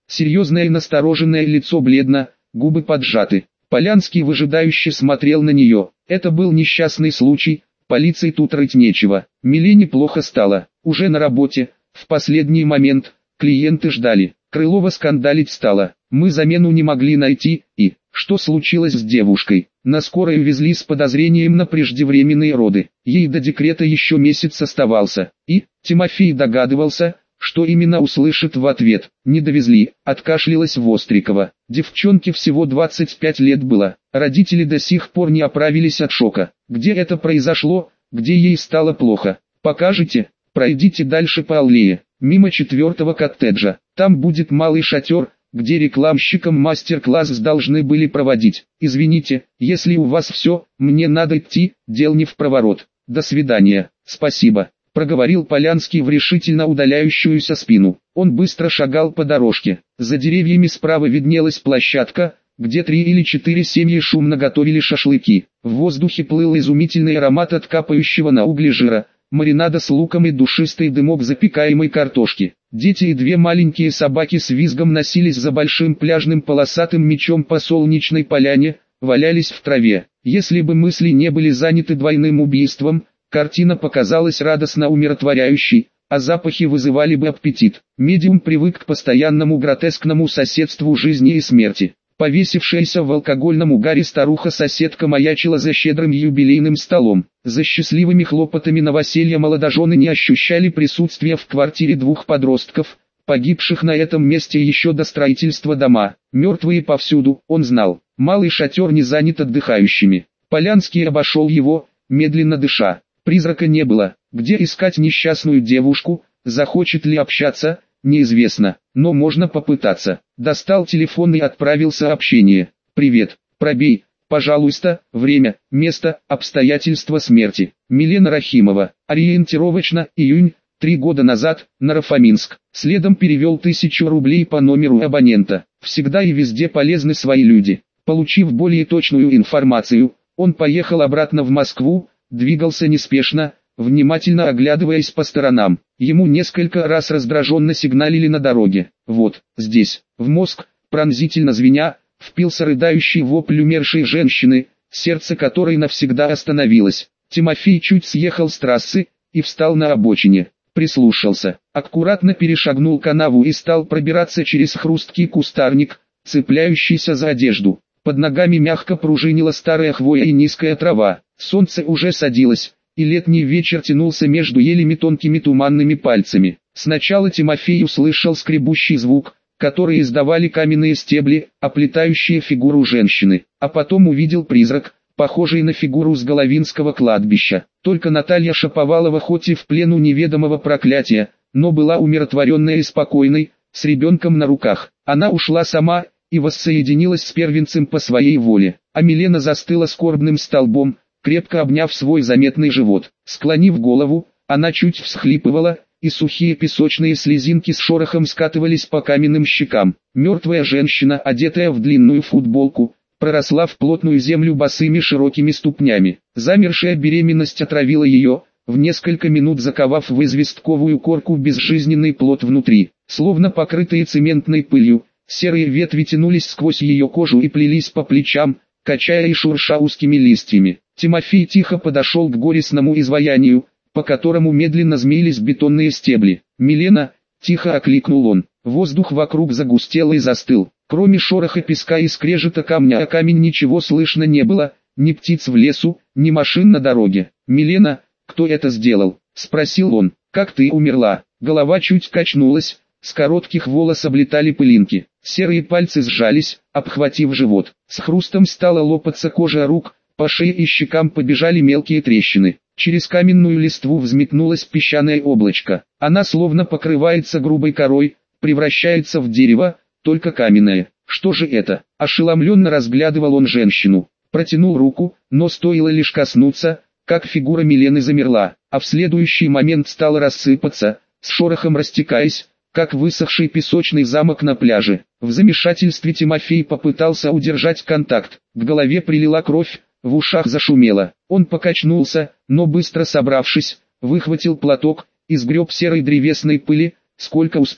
Серьезное и настороженное лицо бледно, губы поджаты. Полянский выжидающе смотрел на нее. Это был несчастный случай, полиции тут рыть нечего. Милене плохо стало. Уже на работе, в последний момент, клиенты ждали. Крылова скандалить стала. Мы замену не могли найти, и... Что случилось с девушкой? На скорой увезли с подозрением на преждевременные роды. Ей до декрета еще месяц оставался. И, Тимофей догадывался, что именно услышит в ответ. Не довезли, откашлялась Вострикова. Девчонке всего двадцать пять лет было. Родители до сих пор не оправились от шока. Где это произошло, где ей стало плохо? Покажете? Пройдите дальше по аллее, мимо четвертого коттеджа. Там будет малый шатер, где рекламщикам мастер-класс должны были проводить. Извините, если у вас все, мне надо идти, дел не в проворот. До свидания, спасибо, проговорил Полянский в решительно удаляющуюся спину. Он быстро шагал по дорожке. За деревьями справа виднелась площадка, где три или четыре семьи шумно готовили шашлыки. В воздухе плыл изумительный аромат от капающего на угли жира, маринада с луком и душистый дымок запекаемой картошки. Дети и две маленькие собаки с визгом носились за большим пляжным полосатым мячом по солнечной поляне, валялись в траве. Если бы мысли не были заняты двойным убийством, картина показалась радостно умиротворяющей, а запахи вызывали бы аппетит. Медиум привык к постоянному гротескному соседству жизни и смерти. Повесившаяся в алкогольном угаре старуха-соседка маячила за щедрым юбилейным столом. За счастливыми хлопотами новоселья молодожены не ощущали присутствия в квартире двух подростков, погибших на этом месте еще до строительства дома. Мертвые повсюду, он знал. Малый шатер не занят отдыхающими. Полянский обошел его, медленно дыша. Призрака не было. Где искать несчастную девушку, захочет ли общаться, неизвестно, но можно попытаться. Достал телефон и отправил сообщение. «Привет, пробей, пожалуйста, время, место, обстоятельства смерти. Милена Рахимова, ориентировочно, июнь, три года назад, Наро-Фоминск». Следом перевел тысячу рублей по номеру абонента. Всегда и везде полезны свои люди. Получив более точную информацию, он поехал обратно в Москву, двигался неспешно, внимательно оглядываясь по сторонам. Ему несколько раз раздраженно сигналили на дороге. Вот, здесь, в мозг, пронзительно звеня, впился рыдающий вопль умершей женщины, сердце которой навсегда остановилось. Тимофей чуть съехал с трассы и встал на обочине. Прислушался, аккуратно перешагнул канаву и стал пробираться через хрусткий кустарник, цепляющийся за одежду. Под ногами мягко пружинила старая хвоя и низкая трава. Солнце уже садилось, и летний вечер тянулся между елями тонкими туманными пальцами. Сначала Тимофей услышал скребущий звук, который издавали каменные стебли, оплетающие фигуру женщины, а потом увидел призрак, похожий на фигуру с Головинского кладбища. Только Наталья Шаповалова, хоть и в плену неведомого проклятия, но была умиротворенной и спокойной, с ребенком на руках. Она ушла сама и воссоединилась с первенцем по своей воле, а Милена застыла скорбным столбом, крепко обняв свой заметный живот. Склонив голову, она чуть всхлипывала, и сухие песочные слезинки с шорохом скатывались по каменным щекам. Мертвая женщина, одетая в длинную футболку, проросла в плотную землю босыми широкими ступнями. Замершая беременность отравила ее, в несколько минут заковав в известковую корку безжизненный плод внутри. Словно покрытые цементной пылью, серые ветви тянулись сквозь ее кожу и плелись по плечам, качая и шурша узкими листьями. Тимофей тихо подошел к горестному изваянию, по которому медленно змеились бетонные стебли. «Милена!» — тихо окликнул он. Воздух вокруг загустел и застыл. Кроме шороха песка и скрежета камня о камень ничего слышно не было, ни птиц в лесу, ни машин на дороге. «Милена, кто это сделал?» — спросил он. «Как ты умерла?» Голова чуть качнулась, с коротких волос облетали пылинки. Серые пальцы сжались, обхватив живот. С хрустом стала лопаться кожа рук, по шее и щекам побежали мелкие трещины. Через каменную листву взметнулось песчаное облачко. Она словно покрывается грубой корой, превращается в дерево, только каменное. Что же это? Ошеломленно разглядывал он женщину. Протянул руку, но стоило лишь коснуться, как фигура Милены замерла, а в следующий момент стала рассыпаться, с шорохом растекаясь, как высохший песочный замок на пляже. В замешательстве Тимофей попытался удержать контакт. К голове прилила кровь, в ушах зашумело. Он покачнулся, но быстро собравшись, выхватил платок и сгреб серой древесной пыли, сколько успел.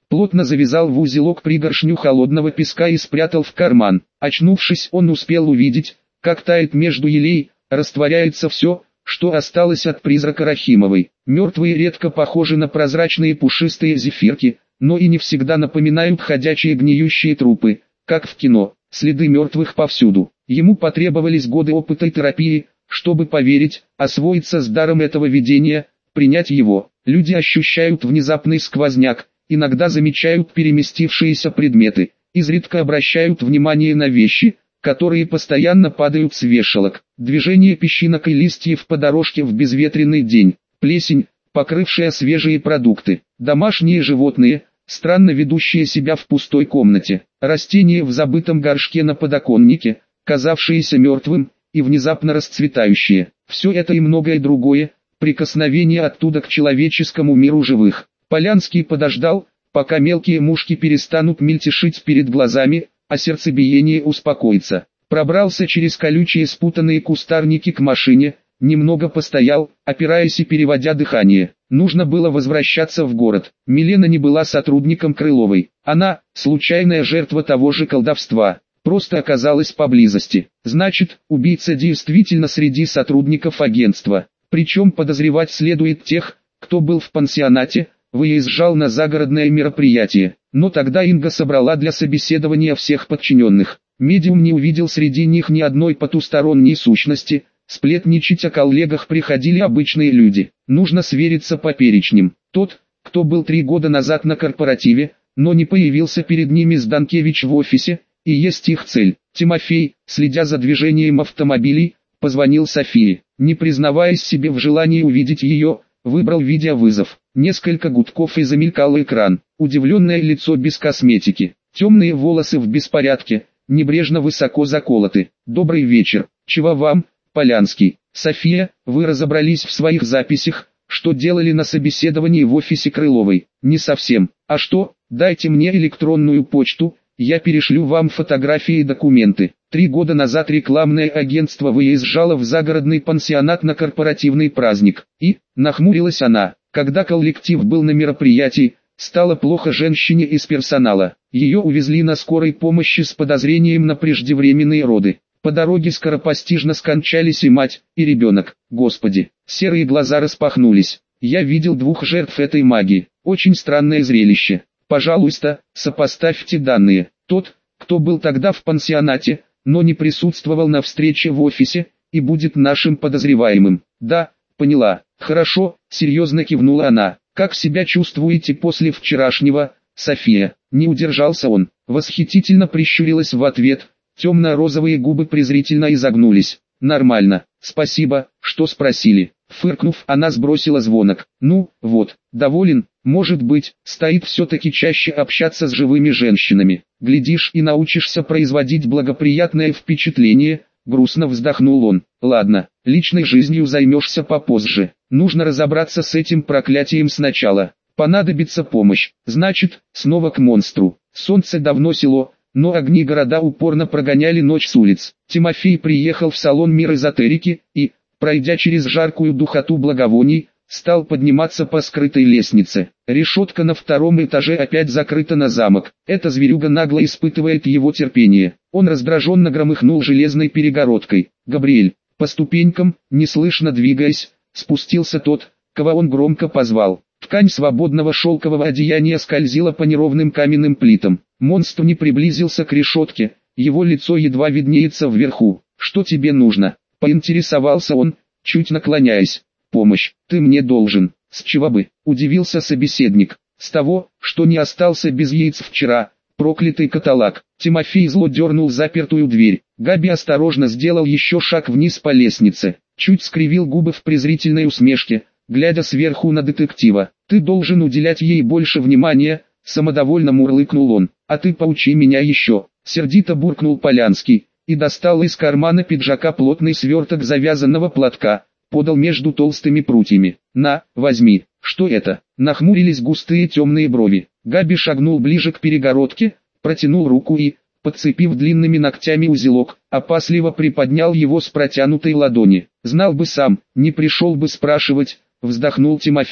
плотно завязал в узелок пригоршню холодного песка и спрятал в карман. Очнувшись, он успел увидеть, как тает между елей, растворяется все, что осталось от призрака Рахимовой. Мертвые редко похожи на прозрачные пушистые зефирки, но и не всегда напоминают ходячие гниющие трупы, как в кино. Следы мертвых повсюду. Ему потребовались годы опыта и терапии, чтобы поверить, освоиться с даром этого видения, принять его. Люди ощущают внезапный сквозняк, иногда замечают переместившиеся предметы, изредка обращают внимание на вещи, которые постоянно падают с вешалок. Движение песчинок и листьев по дорожке в безветренный день, плесень, покрывшая свежие продукты, домашние животные, странно ведущие себя в пустой комнате, растения в забытом горшке на подоконнике, казавшиеся мертвым, и внезапно расцветающие. Все это и многое другое, прикосновение оттуда к человеческому миру живых. Полянский подождал, пока мелкие мушки перестанут мельтешить перед глазами, а сердцебиение успокоится. Пробрался через колючие спутанные кустарники к машине, немного постоял, опираясь и переводя дыхание. Нужно было возвращаться в город. Милена не была сотрудником Крыловой. Она, случайная жертва того же колдовства, просто оказалась поблизости. Значит, убийца действительно среди сотрудников агентства. Причем подозревать следует тех, кто был в пансионате, выезжал на загородное мероприятие. Но тогда Инга собрала для собеседования всех подчиненных. Медиум не увидел среди них ни одной потусторонней сущности. Сплетничать о коллегах приходили обычные люди. Нужно свериться по перечням. Тот, кто был три года назад на корпоративе, но не появился перед ними Зданкевич в офисе, и есть их цель. Тимофей, следя за движением автомобилей, позвонил Софии. Не признаваясь себе в желании увидеть ее, выбрал видеовызов. Несколько гудков и замелькал экран. Удивленное лицо без косметики. Темные волосы в беспорядке, небрежно высоко заколоты. «Добрый вечер. Чего вам, Полянский?» «София, вы разобрались в своих записях, что делали на собеседовании в офисе Крыловой?» «Не совсем. А что? Дайте мне электронную почту, я перешлю вам фотографии и документы». Три года назад рекламное агентство выезжало в загородный пансионат на корпоративный праздник. И, нахмурилась она, когда коллектив был на мероприятии, стало плохо женщине из персонала. Ее увезли на скорой помощи с подозрением на преждевременные роды. По дороге скоропостижно скончались и мать, и ребенок. Господи, серые глаза распахнулись. Я видел двух жертв этой магии. Очень странное зрелище. Пожалуйста, сопоставьте данные. Тот, кто был тогда в пансионате, но не присутствовал на встрече в офисе, и будет нашим подозреваемым. Да, поняла. Хорошо, серьезно кивнула она. Как себя чувствуете после вчерашнего, София? Не удержался он. Восхитительно прищурилась в ответ. Темно-розовые губы презрительно изогнулись. Нормально, спасибо, что спросили. Фыркнув, она сбросила звонок. Ну, вот, доволен, может быть, стоит все-таки чаще общаться с живыми женщинами. Глядишь и научишься производить благоприятное впечатление, грустно вздохнул он. Ладно, личной жизнью займешься попозже. Нужно разобраться с этим проклятием сначала. Понадобится помощь. Значит, снова к монстру. Солнце давно село, но огни города упорно прогоняли ночь с улиц. Тимофей приехал в салон «Мир эзотерики» и, пройдя через жаркую духоту благовоний, стал подниматься по скрытой лестнице. Решетка на втором этаже опять закрыта на замок. Эта зверюга нагло испытывает его терпение. Он раздраженно громыхнул железной перегородкой. «Габриэль!» По ступенькам, неслышно двигаясь, спустился тот, кого он громко позвал. Ткань свободного шелкового одеяния скользила по неровным каменным плитам. Монстр не приблизился к решетке, его лицо едва виднеется вверху. «Что тебе нужно?» — поинтересовался он, чуть наклоняясь. «Помощь, ты мне должен». «С чего бы?» — удивился собеседник. «С того, что не остался без яиц вчера, проклятый каталаг». Тимофей зло дернул запертую дверь. Габи осторожно сделал еще шаг вниз по лестнице, чуть скривил губы в презрительной усмешке, глядя сверху на детектива. «Ты должен уделять ей больше внимания», — самодовольно мурлыкнул он. «А ты поучи меня еще», — сердито буркнул Полянский, и достал из кармана пиджака плотный сверток завязанного платка, подал между толстыми прутьями. «На, возьми». «Что это?» Нахмурились густые темные брови. Габи шагнул ближе к перегородке, протянул руку и, подцепив длинными ногтями узелок, опасливо приподнял его с протянутой ладони. «Знал бы сам, не пришел бы спрашивать», — вздохнул Тимофей.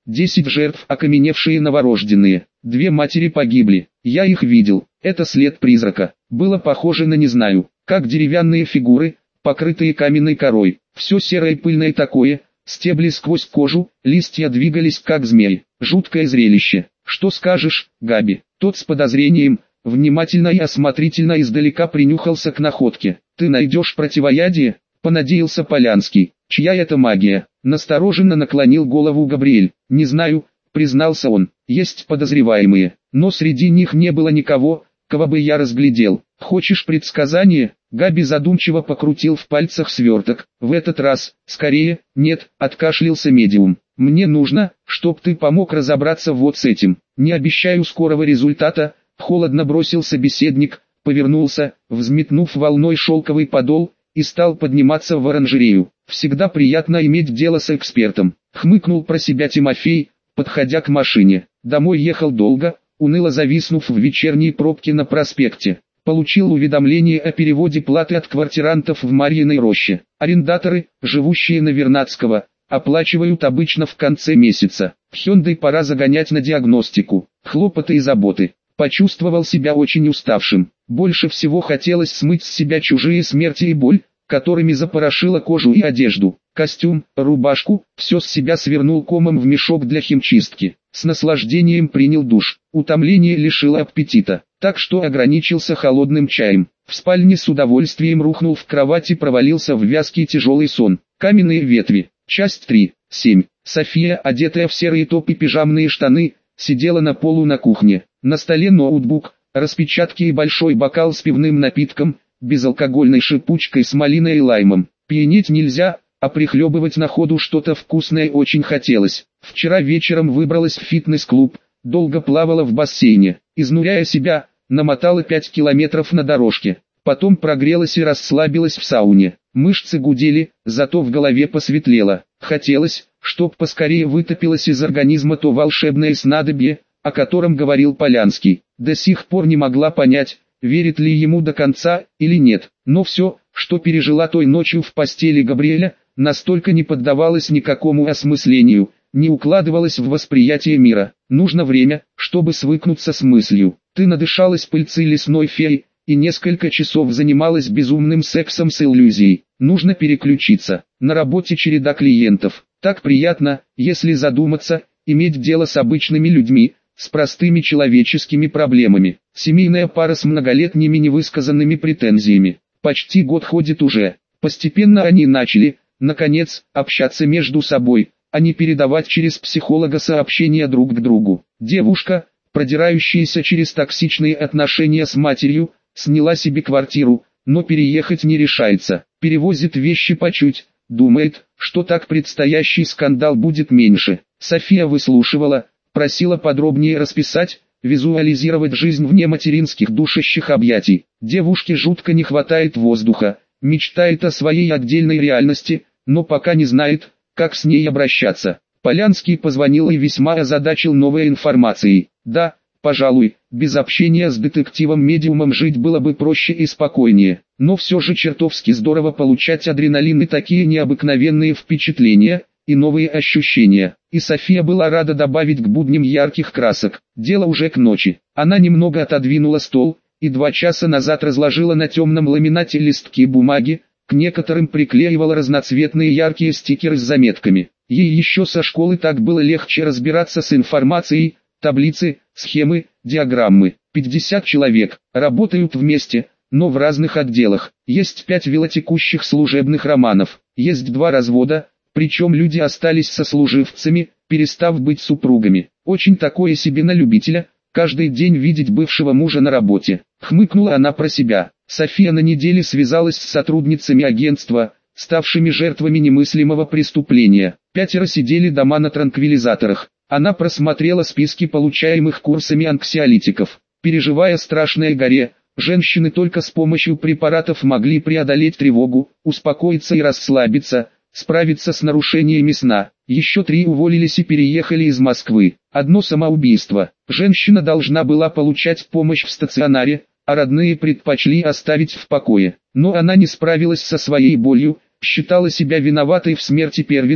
Десять жертв, окаменевшие новорожденные. Две матери погибли. Я их видел. Это след призрака. Было похоже на не знаю, как деревянные фигуры, покрытые каменной корой. Все серое и пыльное такое, стебли сквозь кожу, листья двигались как змеи. Жуткое зрелище. Что скажешь, Габи? Тот с подозрением, внимательно и осмотрительно издалека принюхался к находке. Ты найдешь противоядие? Понадеялся Полянский. Чья это магия? Настороженно наклонил голову Габриэль. Не знаю, признался он. Есть подозреваемые, но среди них не было никого, кого бы я разглядел. Хочешь предсказание? Габи задумчиво покрутил в пальцах сверток. В этот раз, скорее, нет, откашлялся медиум. Мне нужно, чтоб ты помог разобраться вот с этим. Не обещаю скорого результата, холодно бросил собеседник, повернулся, взметнув волной шелковый подол, и стал подниматься в оранжерею. Всегда приятно иметь дело с экспертом. Хмыкнул про себя Тимофей, подходя к машине. Домой ехал долго, уныло зависнув в вечерней пробке на проспекте. Получил уведомление о переводе платы от квартирантов в Марьиной роще. Арендаторы, живущие на Вернадского, оплачивают обычно в конце месяца. Hyundai пора загонять на диагностику. Хлопоты и заботы. Почувствовал себя очень уставшим. Больше всего хотелось смыть с себя чужие смерти и боль, которыми запорошила кожу и одежду. Костюм, рубашку, все с себя свернул комом в мешок для химчистки. С наслаждением принял душ. Утомление лишило аппетита, так что ограничился холодным чаем. В спальне с удовольствием рухнул в кровать и провалился в вязкий тяжелый сон. Каменные ветви. Часть три. семь. София, одетая в серые топ и пижамные штаны, сидела на полу на кухне. На столе ноутбук, распечатки и большой бокал с пивным напитком, безалкогольной шипучкой с малиной и лаймом. Пьянеть нельзя, а прихлебывать на ходу что-то вкусное очень хотелось. Вчера вечером выбралась в фитнес-клуб, долго плавала в бассейне, изнуряя себя, намотала пять километров на дорожке. Потом прогрелась и расслабилась в сауне. Мышцы гудели, зато в голове посветлело. Хотелось, чтоб поскорее вытопилось из организма то волшебное снадобье, о котором говорил Полянский. До сих пор не могла понять, верит ли ему до конца или нет. Но все, что пережила той ночью в постели Габриэля, настолько не поддавалось никакому осмыслению, не укладывалось в восприятие мира. Нужно время, чтобы свыкнуться с мыслью. Ты надышалась пыльцы лесной феи, и несколько часов занималась безумным сексом с иллюзией. Нужно переключиться. На работе череда клиентов. Так приятно, если задуматься, иметь дело с обычными людьми, с простыми человеческими проблемами. Семейная пара с многолетними невысказанными претензиями. Почти год ходит уже. Постепенно они начали, наконец, общаться между собой, а не передавать через психолога сообщения друг к другу. Девушка, продирающаяся через токсичные отношения с матерью, сняла себе квартиру, но переехать не решается. Перевозит вещи по чуть, думает, что так предстоящий скандал будет меньше. София выслушивала, просила подробнее расписать, визуализировать жизнь вне материнских душащих объятий. Девушке жутко не хватает воздуха, мечтает о своей отдельной реальности, но пока не знает, как с ней обращаться. Полянский позвонил и весьма озадачил новой информацией. Да, пожалуй, без общения с детективом-медиумом жить было бы проще и спокойнее, но все же чертовски здорово получать адреналин и такие необыкновенные впечатления, и новые ощущения. И София была рада добавить к будням ярких красок. Дело уже к ночи. Она немного отодвинула стол, и два часа назад разложила на темном ламинате листки бумаги, к некоторым приклеивала разноцветные яркие стикеры с заметками. Ей еще со школы так было легче разбираться с информацией, таблицы, схемы, диаграммы. пятьдесят человек, работают вместе, но в разных отделах. Есть пять велотекущих служебных романов, есть два развода, причем люди остались сослуживцами, перестав быть супругами. Очень такое себе на любителя, каждый день видеть бывшего мужа на работе. Хмыкнула она про себя. София на неделе связалась с сотрудницами агентства, ставшими жертвами немыслимого преступления. Пятеро сидели дома на транквилизаторах. Она просмотрела списки получаемых курсами анксиолитиков. Переживая страшное горе, женщины только с помощью препаратов могли преодолеть тревогу, успокоиться и расслабиться, справиться с нарушениями сна. Еще три уволились и переехали из Москвы. Одно самоубийство. Женщина должна была получать помощь в стационаре, а родные предпочли оставить в покое. Но она не справилась со своей болью, считала себя виноватой в смерти первенца,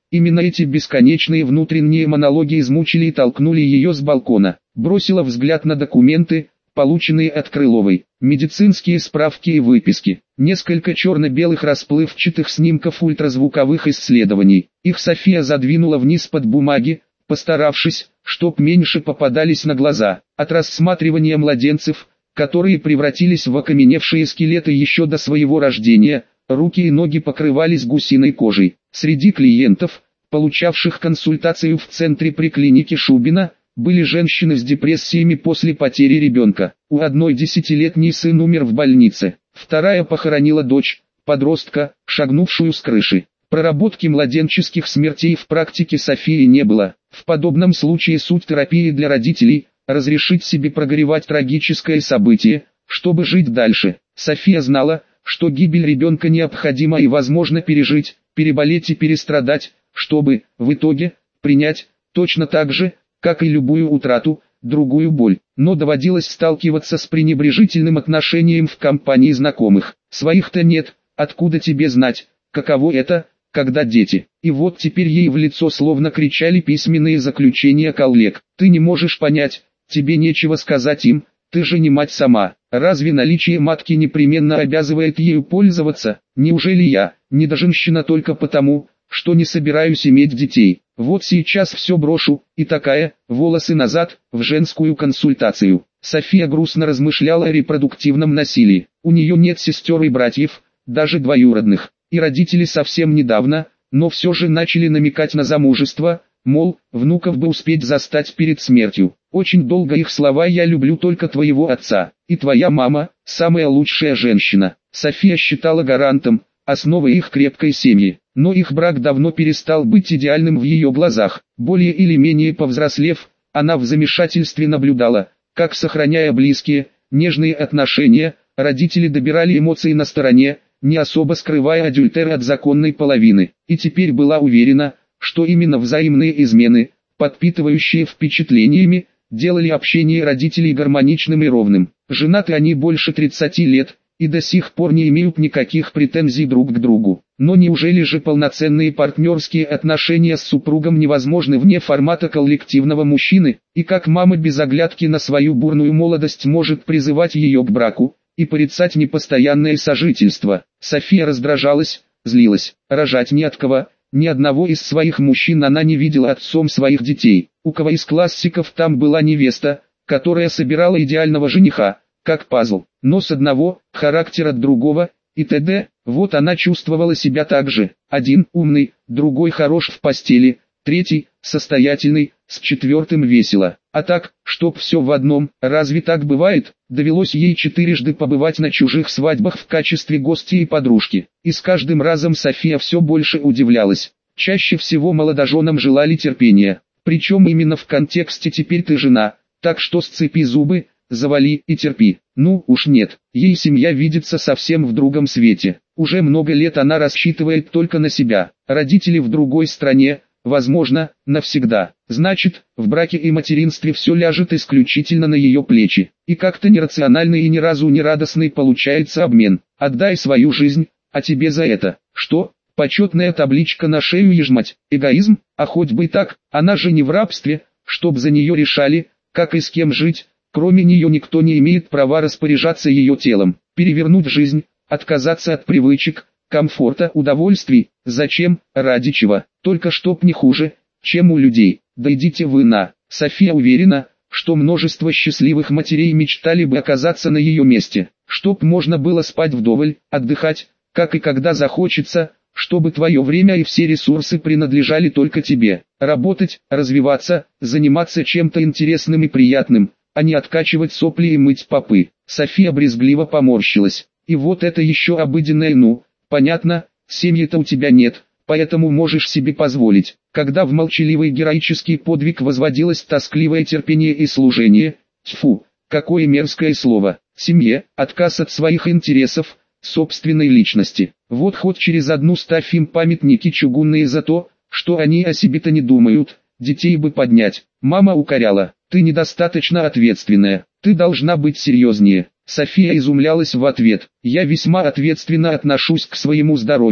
Именно эти бесконечные внутренние монологи измучили и толкнули ее с балкона. Бросила взгляд на документы, полученные от Крыловой, медицинские справки и выписки, несколько черно-белых расплывчатых снимков ультразвуковых исследований. Их София задвинула вниз под бумаги, постаравшись, чтоб меньше попадались на глаза. От рассматривания младенцев, которые превратились в окаменевшие скелеты еще до своего рождения, руки и ноги покрывались гусиной кожей. Среди клиентов, получавших консультацию в центре при клинике Шубина, были женщины с депрессиями после потери ребенка. У одной десятилетний сын умер в больнице, вторая похоронила дочь, подростка, шагнувшую с крыши. Проработки младенческих смертей в практике Софии не было. В подобном случае суть терапии для родителей – разрешить себе прогоревать трагическое событие, чтобы жить дальше. София знала, что гибель ребенка необходимо и возможно пережить, переболеть и перестрадать, чтобы, в итоге, принять, точно так же, как и любую утрату, другую боль. Но доводилось сталкиваться с пренебрежительным отношением в компании знакомых. Своих-то нет, откуда тебе знать, каково это, когда дети. И вот теперь ей в лицо словно кричали письменные заключения коллег. Ты не можешь понять, тебе нечего сказать им, ты же не мать сама. Разве наличие матки непременно обязывает ею пользоваться? Неужели я, недоженщина только потому, что не собираюсь иметь детей? Вот сейчас все брошу, и такая, волосы назад, в женскую консультацию. София грустно размышляла о репродуктивном насилии. У нее нет сестер и братьев, даже двоюродных. И родители совсем недавно, но все же начали намекать на замужество, мол, внуков бы успеть застать перед смертью. Очень долго их слова «я люблю только твоего отца, и твоя мама, самая лучшая женщина». София считала гарантом, основой их крепкой семьи. Но их брак давно перестал быть идеальным в ее глазах. Более или менее повзрослев, она в замешательстве наблюдала, как, сохраняя близкие, нежные отношения, родители добирали эмоции на стороне, не особо скрывая адюльтер от законной половины. И теперь была уверена, что именно взаимные измены, подпитывающие впечатлениями, делали общение родителей гармоничным и ровным. Женаты они больше тридцати лет, и до сих пор не имеют никаких претензий друг к другу. Но неужели же полноценные партнерские отношения с супругом невозможны вне формата коллективного мужчины? И как мама без оглядки на свою бурную молодость может призывать ее к браку и порицать непостоянное сожительство? София раздражалась, злилась. Рожать не от кого, ни одного из своих мужчин она не видела отцом своих детей. У кого из классиков там была невеста, которая собирала идеального жениха, как пазл, но с одного, характер от другого, и т.д. Вот она чувствовала себя так же. Один умный, другой хорош в постели, третий состоятельный, с четвертым весело. А так, чтоб все в одном, разве так бывает? Довелось ей четырежды побывать на чужих свадьбах в качестве гостя и подружки. И с каждым разом София все больше удивлялась. Чаще всего молодоженам желали терпения. Причем именно в контексте «теперь ты жена», так что сцепи зубы, завали и терпи. Ну уж нет, ей семья видится совсем в другом свете. Уже много лет она рассчитывает только на себя. Родители в другой стране, возможно, навсегда. Значит, в браке и материнстве все ляжет исключительно на ее плечи. И как-то нерациональный и ни разу не радостный получается обмен. Отдай свою жизнь, а тебе за это, что? Почетная табличка на шею ежмать. Эгоизм? А хоть бы и так, она же не в рабстве, чтоб за нее решали, как и с кем жить. Кроме нее никто не имеет права распоряжаться ее телом, перевернуть жизнь, отказаться от привычек, комфорта, удовольствий. Зачем, ради чего? Только чтоб не хуже, чем у людей. Да идите вы на. София уверена, что множество счастливых матерей мечтали бы оказаться на ее месте. Чтоб можно было спать вдоволь, отдыхать, как и когда захочется, чтобы твое время и все ресурсы принадлежали только тебе. Работать, развиваться, заниматься чем-то интересным и приятным, а не откачивать сопли и мыть попы. София брезгливо поморщилась. И вот это еще обыденное «ну». Понятно, семьи-то у тебя нет, поэтому можешь себе позволить. Когда в молчаливый героический подвиг возводилось тоскливое терпение и служение, тьфу, какое мерзкое слово, семье, отказ от своих интересов, собственной личности. Вот хоть через одну ставь им памятники чугунные за то, что они о себе-то не думают, детей бы поднять. Мама укоряла, ты недостаточно ответственная, ты должна быть серьезнее. София изумлялась в ответ, я весьма ответственно отношусь к своему здоровью,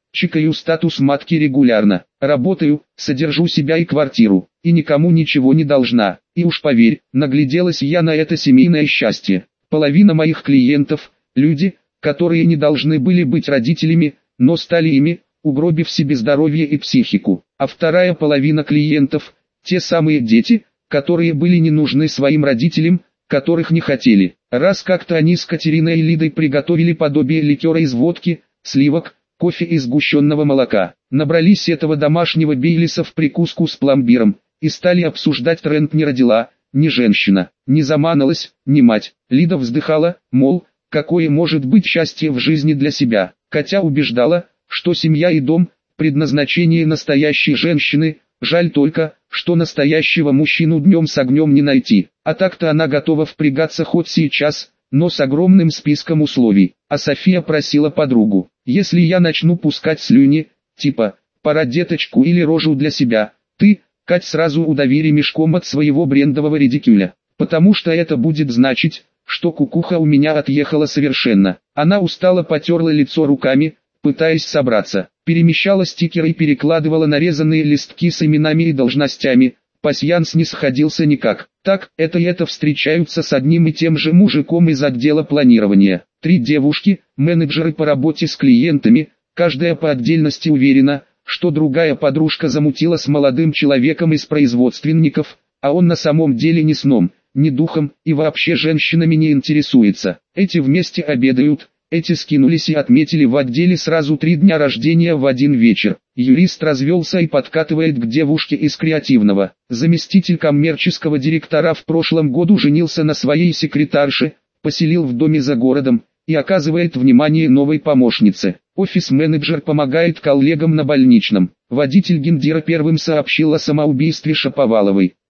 Чекаю статус матки регулярно. Работаю, содержу себя и квартиру. И никому ничего не должна. И уж поверь, нагляделась я на это семейное счастье. Половина моих клиентов – люди, которые не должны были быть родителями, но стали ими, угробив себе здоровье и психику. А вторая половина клиентов – те самые дети, которые были не нужны своим родителям, которых не хотели. Раз как-то они с Катериной и Лидой приготовили подобие ликера из водки, сливок, кофе и сгущенного молока, набрались этого домашнего бейлиса в прикуску с пломбиром, и стали обсуждать тренд «не родила», «не женщина», «не заманалась», «не мать». Лида вздыхала, мол, какое может быть счастье в жизни для себя. Катя убеждала, что семья и дом – предназначение настоящей женщины, жаль только, что настоящего мужчину днем с огнем не найти. А так-то она готова впрягаться хоть сейчас, но с огромным списком условий. А София просила подругу: если я начну пускать слюни, типа «пора деточку» или «рожу для себя», ты, Кать, сразу удави ремешком от своего брендового редикюля. Потому что это будет значить, что кукуха у меня отъехала совершенно. Она устало потерла лицо руками, пытаясь собраться. Перемещала стикеры и перекладывала нарезанные листки с именами и должностями. Пасьянс не сходился никак. Так, это и это встречаются с одним и тем же мужиком из отдела планирования. Три девушки, менеджеры по работе с клиентами, каждая по отдельности уверена, что другая подружка замутила с молодым человеком из производственников, а он на самом деле ни сном, ни духом и вообще женщинами не интересуется. Эти вместе обедают, эти скинулись и отметили в отделе сразу три дня рождения в один вечер. Юрист развелся и подкатывает к девушке из креативного. Заместитель коммерческого директора в прошлом году женился на своей секретарше, поселил в доме за городом и оказывает внимание новой помощнице. Офис-менеджер помогает коллегам на больничном. Водитель Гендира первым сообщил о самоубийстве Шаповаловой.